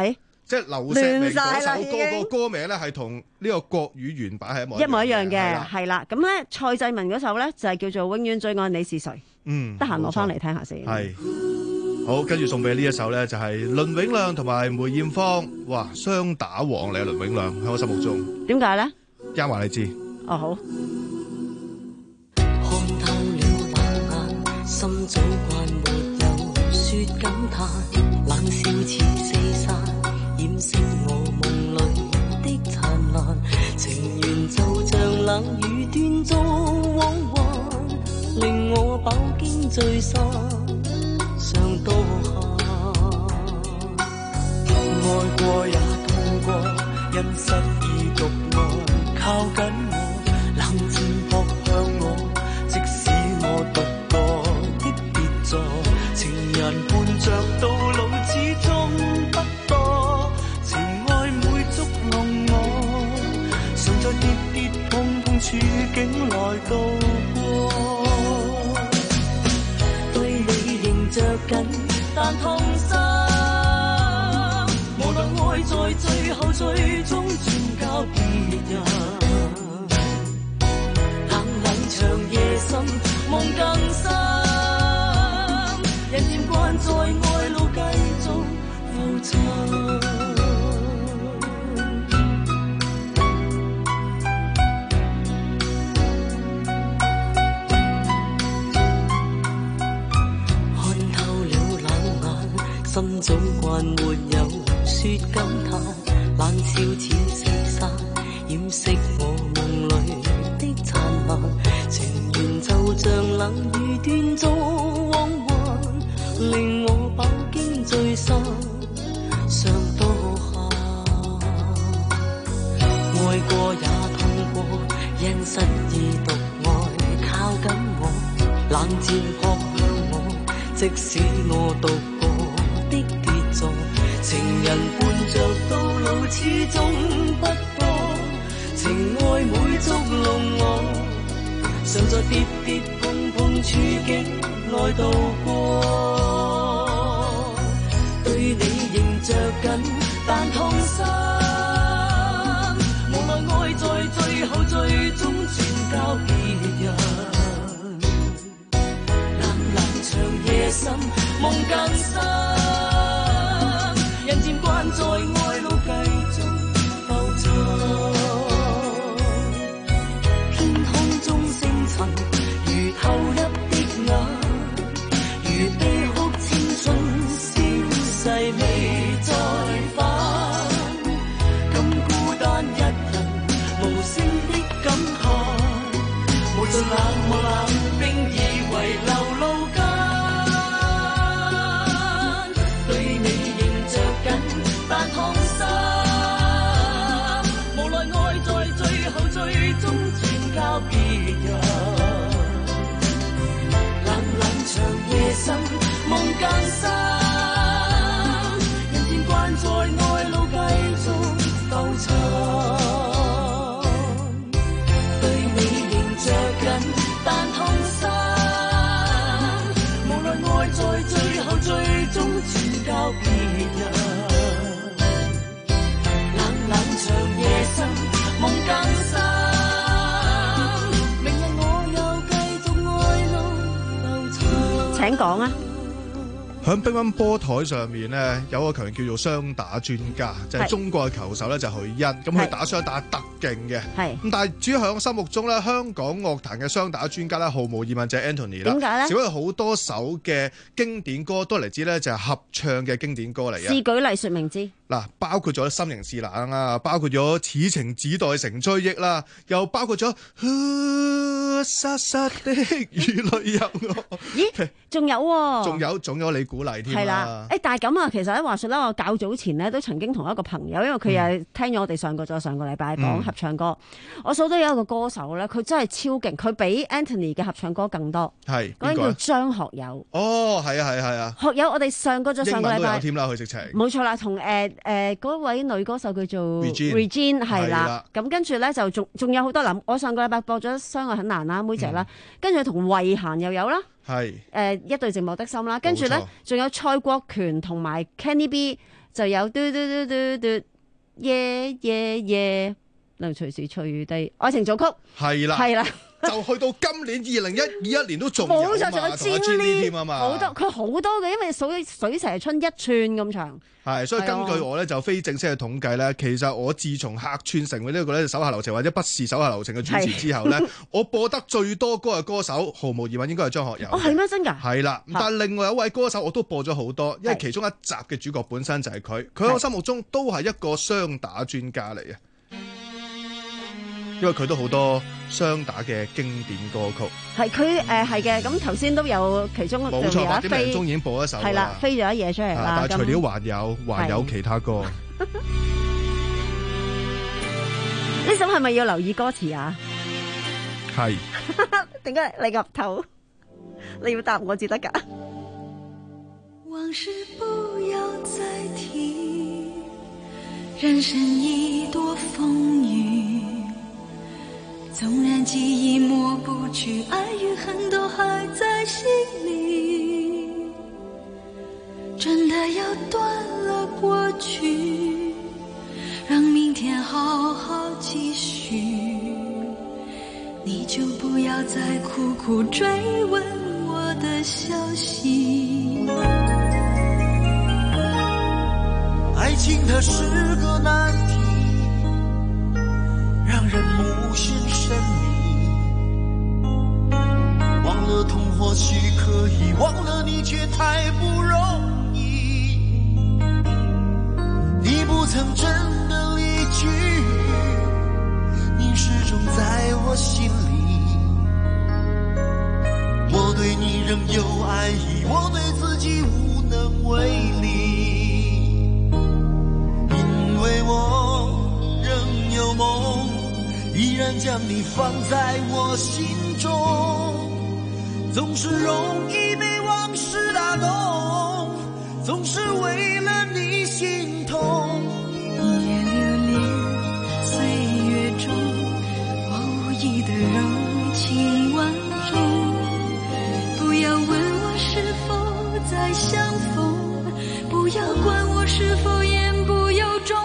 即係劉錫明亂晒啦嗰首歌已經個歌名咧係同呢個國語原版係一模一模一樣係嘅， 啦係啦。咁咧蔡濟文嗰首咧就係叫做《永遠最愛你是誰》。 嗯， 得閒攞翻嚟聽下先。 係好，跟住送俾呢一首咧就係倫永亮同埋梅艷芳，哇，雙打王嚟啊！倫永亮喺我心目中。 點解咧？ 一話你知。 哦，好。 看透了冷眼，心早慣沒有說感嘆，冷笑似四散，掩飾我夢裏的燦爛。情緣就像冷雨斷續往還，令我飽經聚散，想多下。愛過也痛過，因失意獨愛靠緊我，冷戰撲向我，即使我獨個的別座，情人伴着到老始終不多，情愛每觸弄我，常在跌跌碰碰處境來渡過，對你仍着緊，但痛心，無奈愛在最後最終轉交別人。長夜深，夢更深，人漸慣在愛路繼續浮沉。看透了冷眼，心總慣沒有說感嘆，冷笑似四散，掩飾我夢裏的燦爛。情緣就像冷雨斷續往還，令我飽經聚散，想多下。愛過也痛過，因失意獨愛靠緊我，冷箭撲向我，即使我獨個的跌座，情人伴着到老始終不多，情愛每觸弄我，常在跌跌碰碰處境來渡過，對你仍着緊，但痛心，無奈愛在最後最終轉交別人。冷冷長夜深，夢更深，人漸慣在愛路繼續浮沉。如投入的眼，如悲哭青春消逝未再返，咁孤單一人無聲的感嘆，無盡冷漠冷冰以為流露間，對你仍着緊，但痛心，無奈愛在最後最終轉交別人。長夜深，夢更深，人漸慣在愛路繼續浮沉，對你仍着緊，但痛心，無奈愛在最後最終轉交別人。冷冷長夜深，夢更深。請講啊！ 喺乒乓波台上面呢，有個球員叫做雙打專家，就係、是、中國嘅球手咧，就許昕。咁佢打雙打特勁嘅，咁但係主要喺我心目中咧，香港樂壇嘅雙打專家咧，毫無疑問就係 Anthony 啦。點解咧？只不過好多首嘅經典歌都嚟自咧，就係合唱嘅經典歌嚟嘅。 試舉例說明知。 嗱，包括咗心形是冷啊，包括咗此情只待成追憶啦，又包括咗沙沙的雨淚入我。 咦？仲有喎？ 仲有，仲有你鼓勵添。 係啦，誒，但係咁啊，其實咧話說咧，我較早前咧都曾經同一個朋友，因為佢又聽咗我哋上個咗上個禮拜講合唱歌，嗯、我數到有一個歌手咧，佢真係超勁，佢比 Anthony 嘅合唱歌更多。係嗰人叫張學友。哦，係啊，係啊，係啊。學友，我哋上個咗上個禮拜。英文都有添啦，佢直情。冇錯啦，同誒誒嗰位女歌手叫做 Regine 係啦。咁跟住咧就仲仲有好多諗，我上個禮拜播咗《相愛很難》啦，妹姐啦，跟住同慧嫻又有啦。係誒、呃、一對寂寞的心啦，跟住咧仲有蔡國權同埋 Kenny B 就有嘟嘟嘟嘟嘟耶耶耶，能隨時隨地愛情組曲係啦， 係啦。 就去到今年二零一二一年都仲有嘛， 冇錯，仲有 Jenny 添啊嘛， 好多佢好多嘅，因為水水蛇春一串咁長。 係，所以根據我咧就非正式嘅統計咧，其實我自從客串成為呢個咧手下留情或者不是手下留情嘅主持之後咧，我播得最多歌嘅歌手，毫無疑問應該係張學友。 哦，係咩？真㗎？ 係啦，但係另外有一位歌手我都播咗好多，因為其中一集嘅主角本身就係佢，佢喺我心目中都係一個雙打專家嚟嘅。因為佢都好多雙打嘅經典歌曲， 係佢誒係嘅，咁頭先都有其中冇錯，八點零鐘已經播一首， 係啦，飛咗一嘢出嚟啦。 但係除了還有還有其他歌， 呢首係咪要留意歌詞啊？ 係點解你岌頭？你要答我至得㗎。 往事不要再提，人生已多風雨。縱然記憶抹不去，愛與恨都還在心裡，真的要斷了過去，讓明天好好繼續，你就不要再苦苦追問我的消息。 愛情它是個難題，讓人無限神秘，忘了痛或許可以，忘了你卻太不容易。你不曾真的離去，你始終在我心裡。我對你仍有愛意，我對自己無能為力，因為我仍有夢，依然將你放在我心中，總是容易被往事打動，總是為了你心痛。 夜流連歲月中，無意的柔情萬種，不要問我是否再相逢，不要管我是否言不由衷。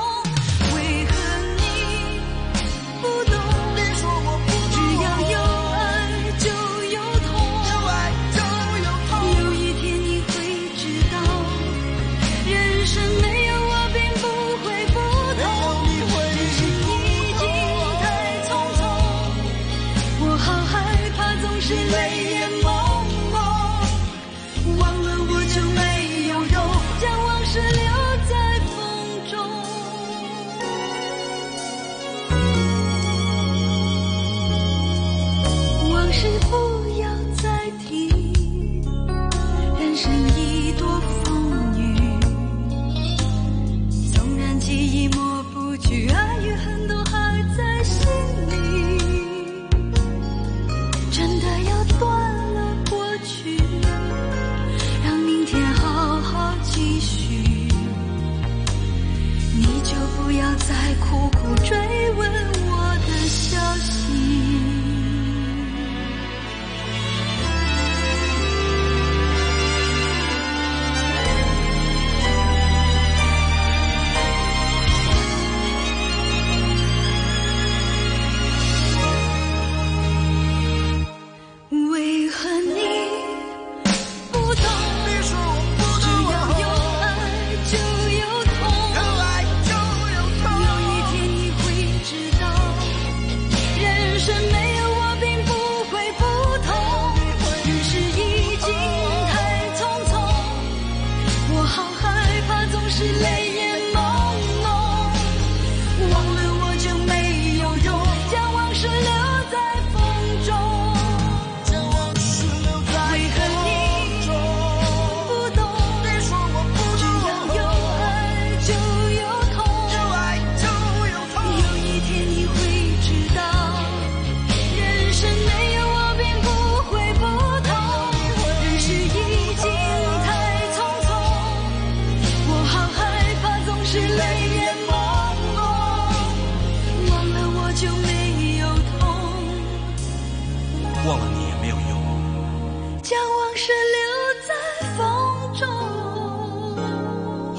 我好害怕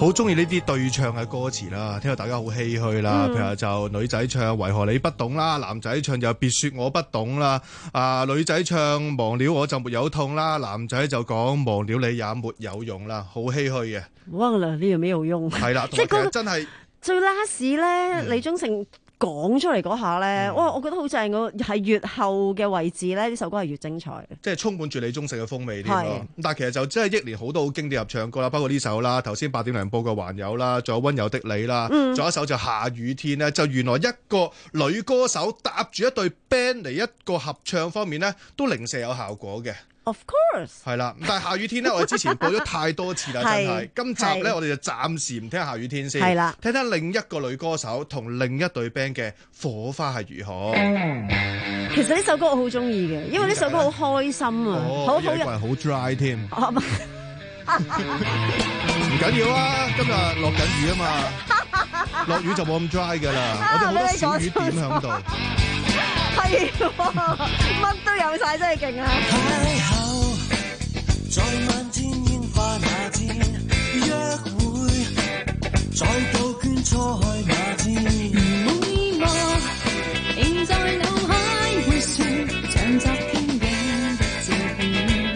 好中意呢啲對唱嘅歌詞啦，聽到大家好唏噓啦。 嗯、 譬如就女仔唱為何你不懂啦，男仔唱就別說我不懂啦。啊，女仔唱忘了我就沒有痛啦，男仔就講忘了你也沒有用啦，好唏噓嘅。 忘了你有沒有用？ 係啦， 即係嗰個真係最 last 咧，嗯、李宗盛講出嚟嗰下咧，哇、嗯！我覺得好正嘅，係越後嘅位置咧，呢首歌係越精彩嘅， 即係充滿住李宗盛嘅風味添咯。咁但係其實就真係憶年好多好經典合唱歌啦，包括呢首啦，頭先八點零報嘅還有啦，仲有溫柔的你啦，仲、嗯、有一首就下雨天咧，就原來一個女歌手搭住一隊 band 嚟一個合唱方面咧，都零舍有效果嘅。 Of course 係啦，但係下雨天咧，我哋之前播咗太多次啦，真係。今集咧，我哋就暫時唔聽下雨天先，係啦，聽聽另一個女歌手同另一隊 band 嘅火花係如何。 其實呢首歌我好中意嘅，因為呢首歌好開心啊， 哦、 好好有人好 dry 添。唔緊要啊，今日落緊雨啊嘛，落雨就冇咁 dry 㗎啦，我哋好多小雨點喺度。 係，乜都有晒，真係勁啊！ 邂逅在漫天煙花那天，約會在杜鵑錯開那天， 每幕仍在腦海回旋，像昨天影的照片。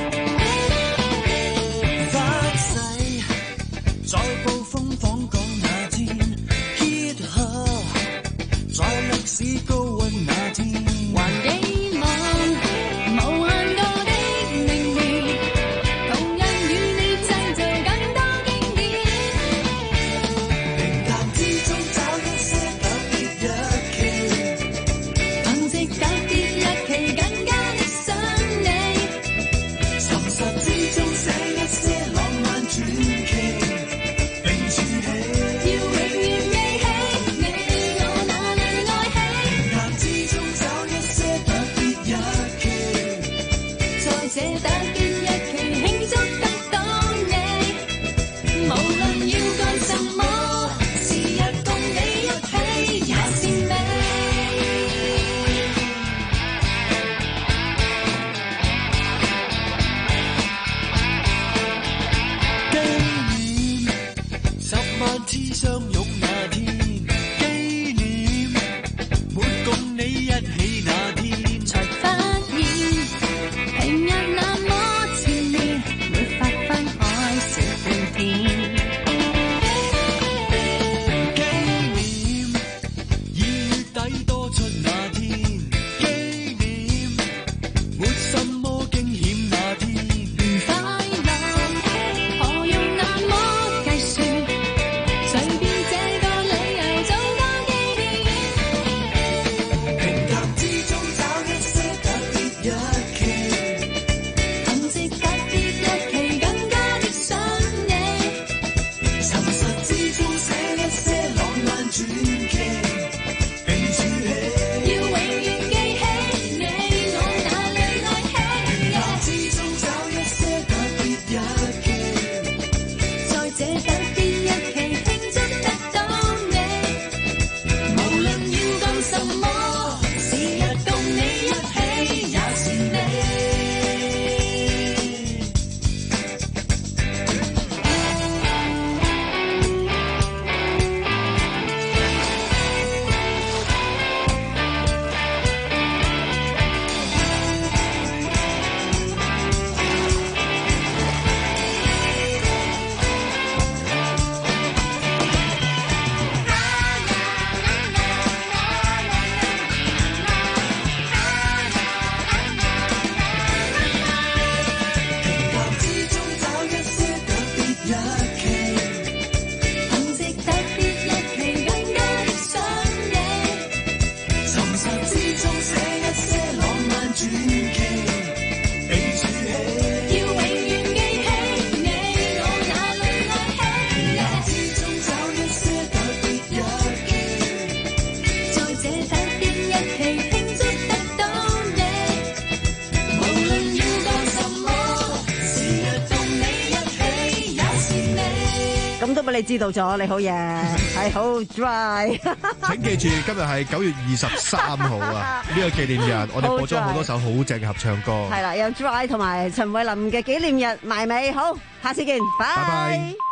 發誓在暴風訪港那天，結合在歷史高溫那天， 還寄望無限個的明年，同樣與你製造更多經典。 平淡之中找一些特別日期， 憑藉特別日期更加的想你， 沉實之中寫一些浪漫傳奇，並儲起， 要永遠記起你我那裏愛惜。 平淡之中找一些特別日期， 在這特別日期慶祝得到你，無論要幹什麼，時日共你一起也是美。 紀念十萬次相擁那天，紀念沒共你一起那天， 才發現平日那麼纏綿，沒法分開小半天。 紀念二月底多出那天，紀念沒什麼驚險那天， 快樂何用那麼計算，隨便這個理由做個紀念。 平淡之中找一些特別日期， 憑藉特別日期更加的想你， 沉實之中寫一些浪漫傳奇，並儲起， 要永遠記起你我那裏愛平淡惜。 之中找一些特別日期， 在這特別日期慶祝得到你，無論要幹什麼，時日共你一起也是你。 平淡之中找一些特別日期， 憑藉特別日期更加的想你， 沉實之中寫一些浪漫傳奇，並儲起， 要永遠記起你我那裏愛平淡惜。 之中找一些特別日期， 在這特別日期慶祝得到你，無論要幹什麼，時日共你一起也是你。 咁都俾你知道咗，你好嘢，係好 dry。 請記住，今日係九月二十三號啊！呢個紀念日，我哋播咗好多首好正嘅合唱歌。 係啦，有 dry 同埋陳慧琳嘅紀念日埋尾，好，下次見，拜拜拜。